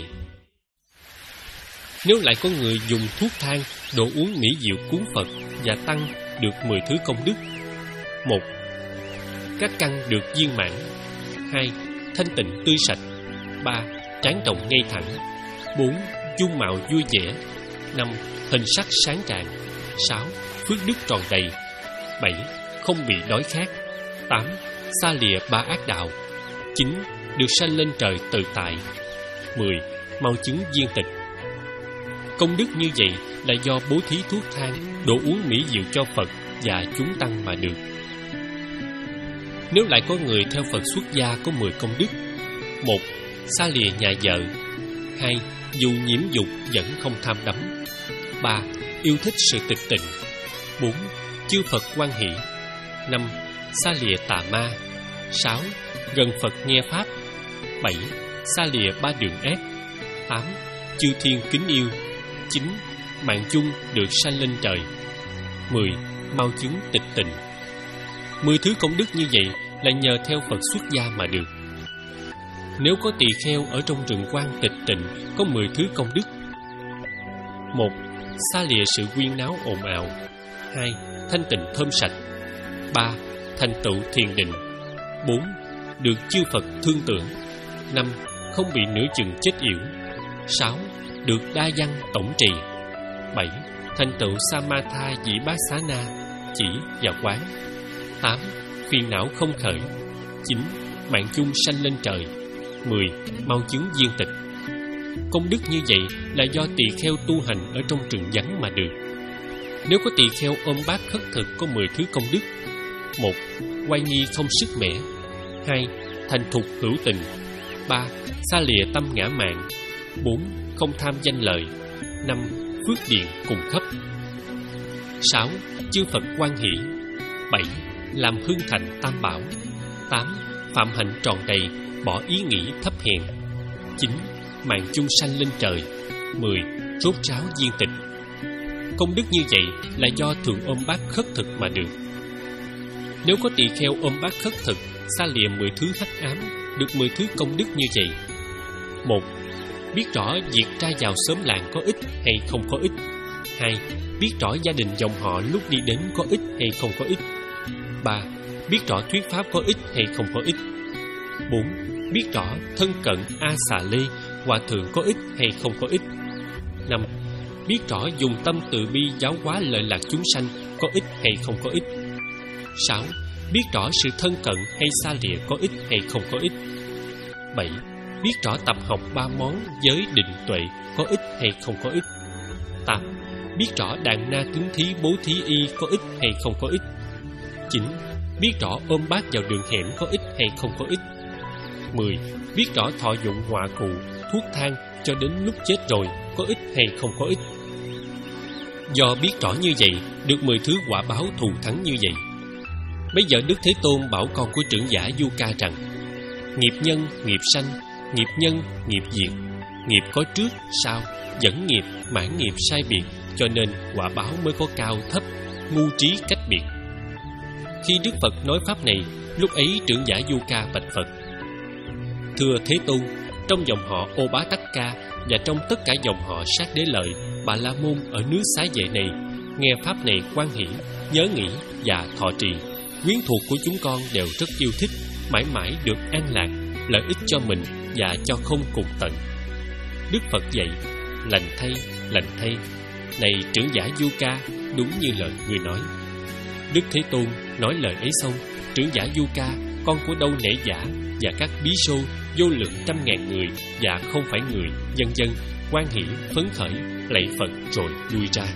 Nếu lại có người dùng thuốc thang, đồ uống mỹ diệu cúng Phật và tăng được mười thứ công đức. Một. Các căn được viên mãn. Hai. Thanh tịnh tươi sạch. Ba. Trán rộng ngay thẳng. Bốn. Dung mạo vui vẻ. Năm. Hình sắc sáng rạng. Sáu. Phước đức tròn đầy. Bảy. Không bị đói khát. Tám. Xa lìa ba ác đạo. Chín. Được sanh lên trời tự tại. Mười. Mau chứng viên tịch. Công đức như vậy là do bố thí thuốc thang, đồ uống mỹ diệu cho Phật và chúng tăng mà được. Nếu lại có người theo Phật xuất gia có mười công đức. Một. Xa lìa nhà vợ. Hai. Dù nhiễm dục vẫn không tham đắm. Ba. Yêu thích sự tịch tịnh. Bốn. Chư Phật hoan hỷ. Năm. Xa lìa tà ma. Sáu. Gần Phật nghe pháp. Bảy. Xa lìa ba đường ác. Tám. Chư thiên kính yêu. Chín. Mạng chung được sanh lên trời. Mười. Mau chứng tịch tịnh. Mười thứ công đức như vậy là nhờ theo Phật xuất gia mà được. Nếu có tỳ kheo ở trong rừng quan tịch tịnh có mười thứ công đức. Một. Xa lìa sự huyên náo ồn ào. Hai. Thanh tịnh thơm sạch. Ba. Thành tựu thiền định. Bốn. Được chư Phật thương tưởng. Năm. Không bị nửa chừng chết yểu. Sáu. Được đa văn tổng trì. Bảy. Thành tựu Samatha Dĩ Bát Xá Na, chỉ và quán. Tám. Phiền não không khởi. Chín. Mạng chung sanh lên trời. Mười. Mau chứng viên tịch. Công đức như vậy là do tỳ kheo tu hành ở trong rừng vắng mà được. Nếu có tỳ kheo ôm bát khất thực có mười thứ công đức. Một. Oai nghi không sức mẻ. Hai. Thành thục hữu tình. Ba. Xa lìa tâm ngã mạn. Bốn. Không tham danh lợi. Năm. Phước điền cùng khắp. Sáu. Chư Phật hoan hỷ. Bảy. Làm hưng thành tam bảo. Tám. Phạm hạnh tròn đầy, bỏ ý nghĩ thấp hèn. Chín. Mạng chung sanh lên trời. Mười. Rốt ráo viên tịch. Công đức như vậy là do thường ôm bát khất thực mà được. Nếu có tỳ kheo ôm bát khất thực, xa lìa mười thứ hắc ám, được mười thứ công đức như vậy. Một. Biết rõ việc ra vào xóm làng có ích hay không có ích. Hai. Biết rõ gia đình dòng họ lúc đi đến có ích hay không có ích. Ba. Biết rõ thuyết pháp có ích hay không có ích. Bốn. Biết rõ thân cận A Xà Lê hòa thượng có ích hay không có ích. Năm. Biết rõ dùng tâm từ bi giáo hóa lợi lạc chúng sanh có ích hay không có ích. Sáu. Biết rõ sự thân cận hay xa lìa có ích hay không có ích. Bảy. Biết rõ tập học ba món giới định tuệ có ích hay không có ích. Tám. Biết rõ đàn na tướng thí bố thí y có ích hay không có ích. Chín. Biết rõ ôm bát vào đường hẻm có ích hay không có ích. Mười. Biết rõ thọ dụng họa cụ, thuốc thang cho đến lúc chết rồi có ích hay không có ích. Do biết rõ như vậy, được mười thứ quả báo thù thắng như vậy. Bây giờ Đức Thế Tôn bảo con của trưởng giả Du Ca rằng: nghiệp nhân, nghiệp sanh, nghiệp nhân, nghiệp diệt. Nghiệp có trước, sau, dẫn nghiệp, mãn nghiệp sai biệt, cho nên quả báo mới có cao thấp, ngu trí cách biệt. Khi Đức Phật nói pháp này, lúc ấy trưởng giả Du Ca bạch Phật: thưa Thế Tôn, trong dòng họ Ô Bá Tắc Ca và trong tất cả dòng họ Sát Đế Lợi, Bà La Môn ở nước Xá Vệ này, nghe pháp này quan hỷ, nhớ nghĩ và thọ trì, quyến thuộc của chúng con đều rất yêu thích, mãi mãi được an lạc, lợi ích cho mình và cho không cùng tận. Đức Phật dạy: lành thay, lành thay. Này trưởng giả Du Ca, đúng như lời ngươi nói. Đức Thế Tôn nói lời ấy xong, trưởng giả Du Ca, con của Đâu Nể Giả và các bí sô vô lượng trăm ngàn người và không phải người, vân vân, hoan hỷ phấn khởi lạy Phật rồi lui ra.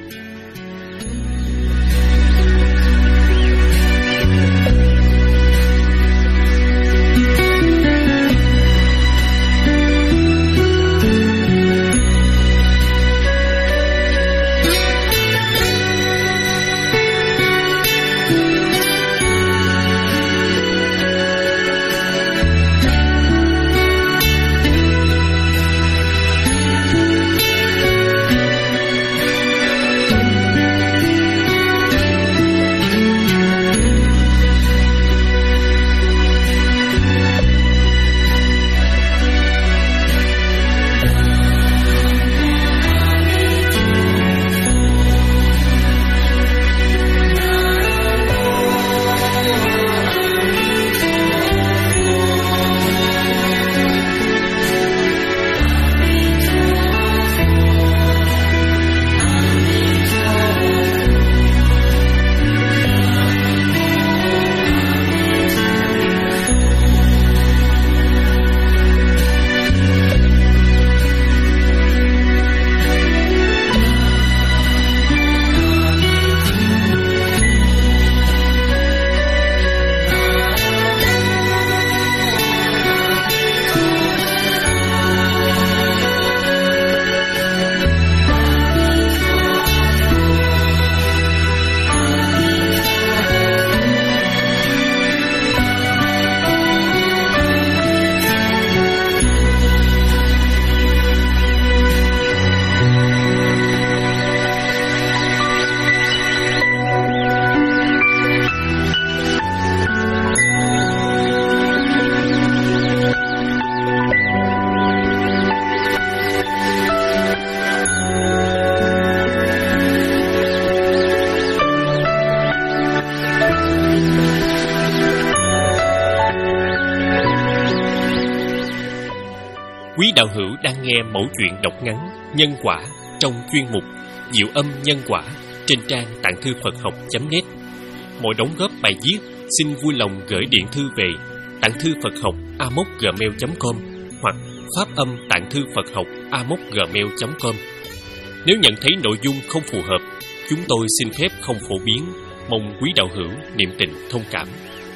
Quý đạo hữu đang nghe mẫu chuyện đọc ngắn Nhân Quả trong chuyên mục Diệu Âm Nhân Quả trên trang tạng thư Phật học chấm net. Mọi đóng góp bài viết xin vui lòng gửi điện thư về tạng thư Phật học a m o c gmail chấm com hoặc pháp âm tạng thư Phật học a m o c gmail chấm com. Nếu nhận thấy nội dung không phù hợp, chúng tôi xin phép không phổ biến, mong quý đạo hữu niệm tình thông cảm.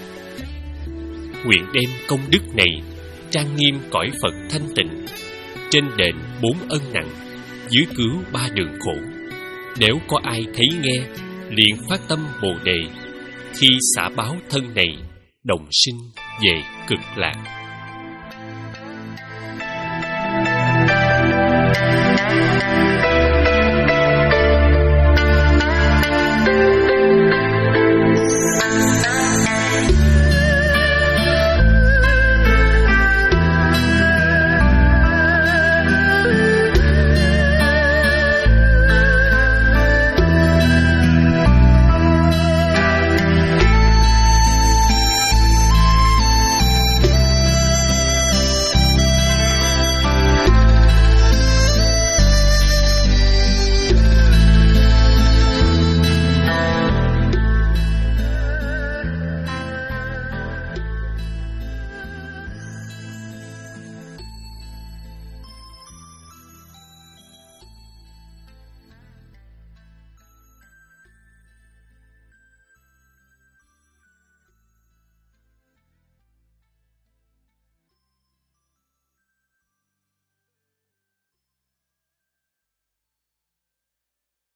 Nguyện đem công đức này trang nghiêm cõi Phật thanh tịnh, trên đền bốn ân nặng, dưới cứu ba đường khổ. Nếu có ai thấy nghe, liền phát tâm Bồ Đề, khi xả báo thân này, đồng sinh về cực lạc.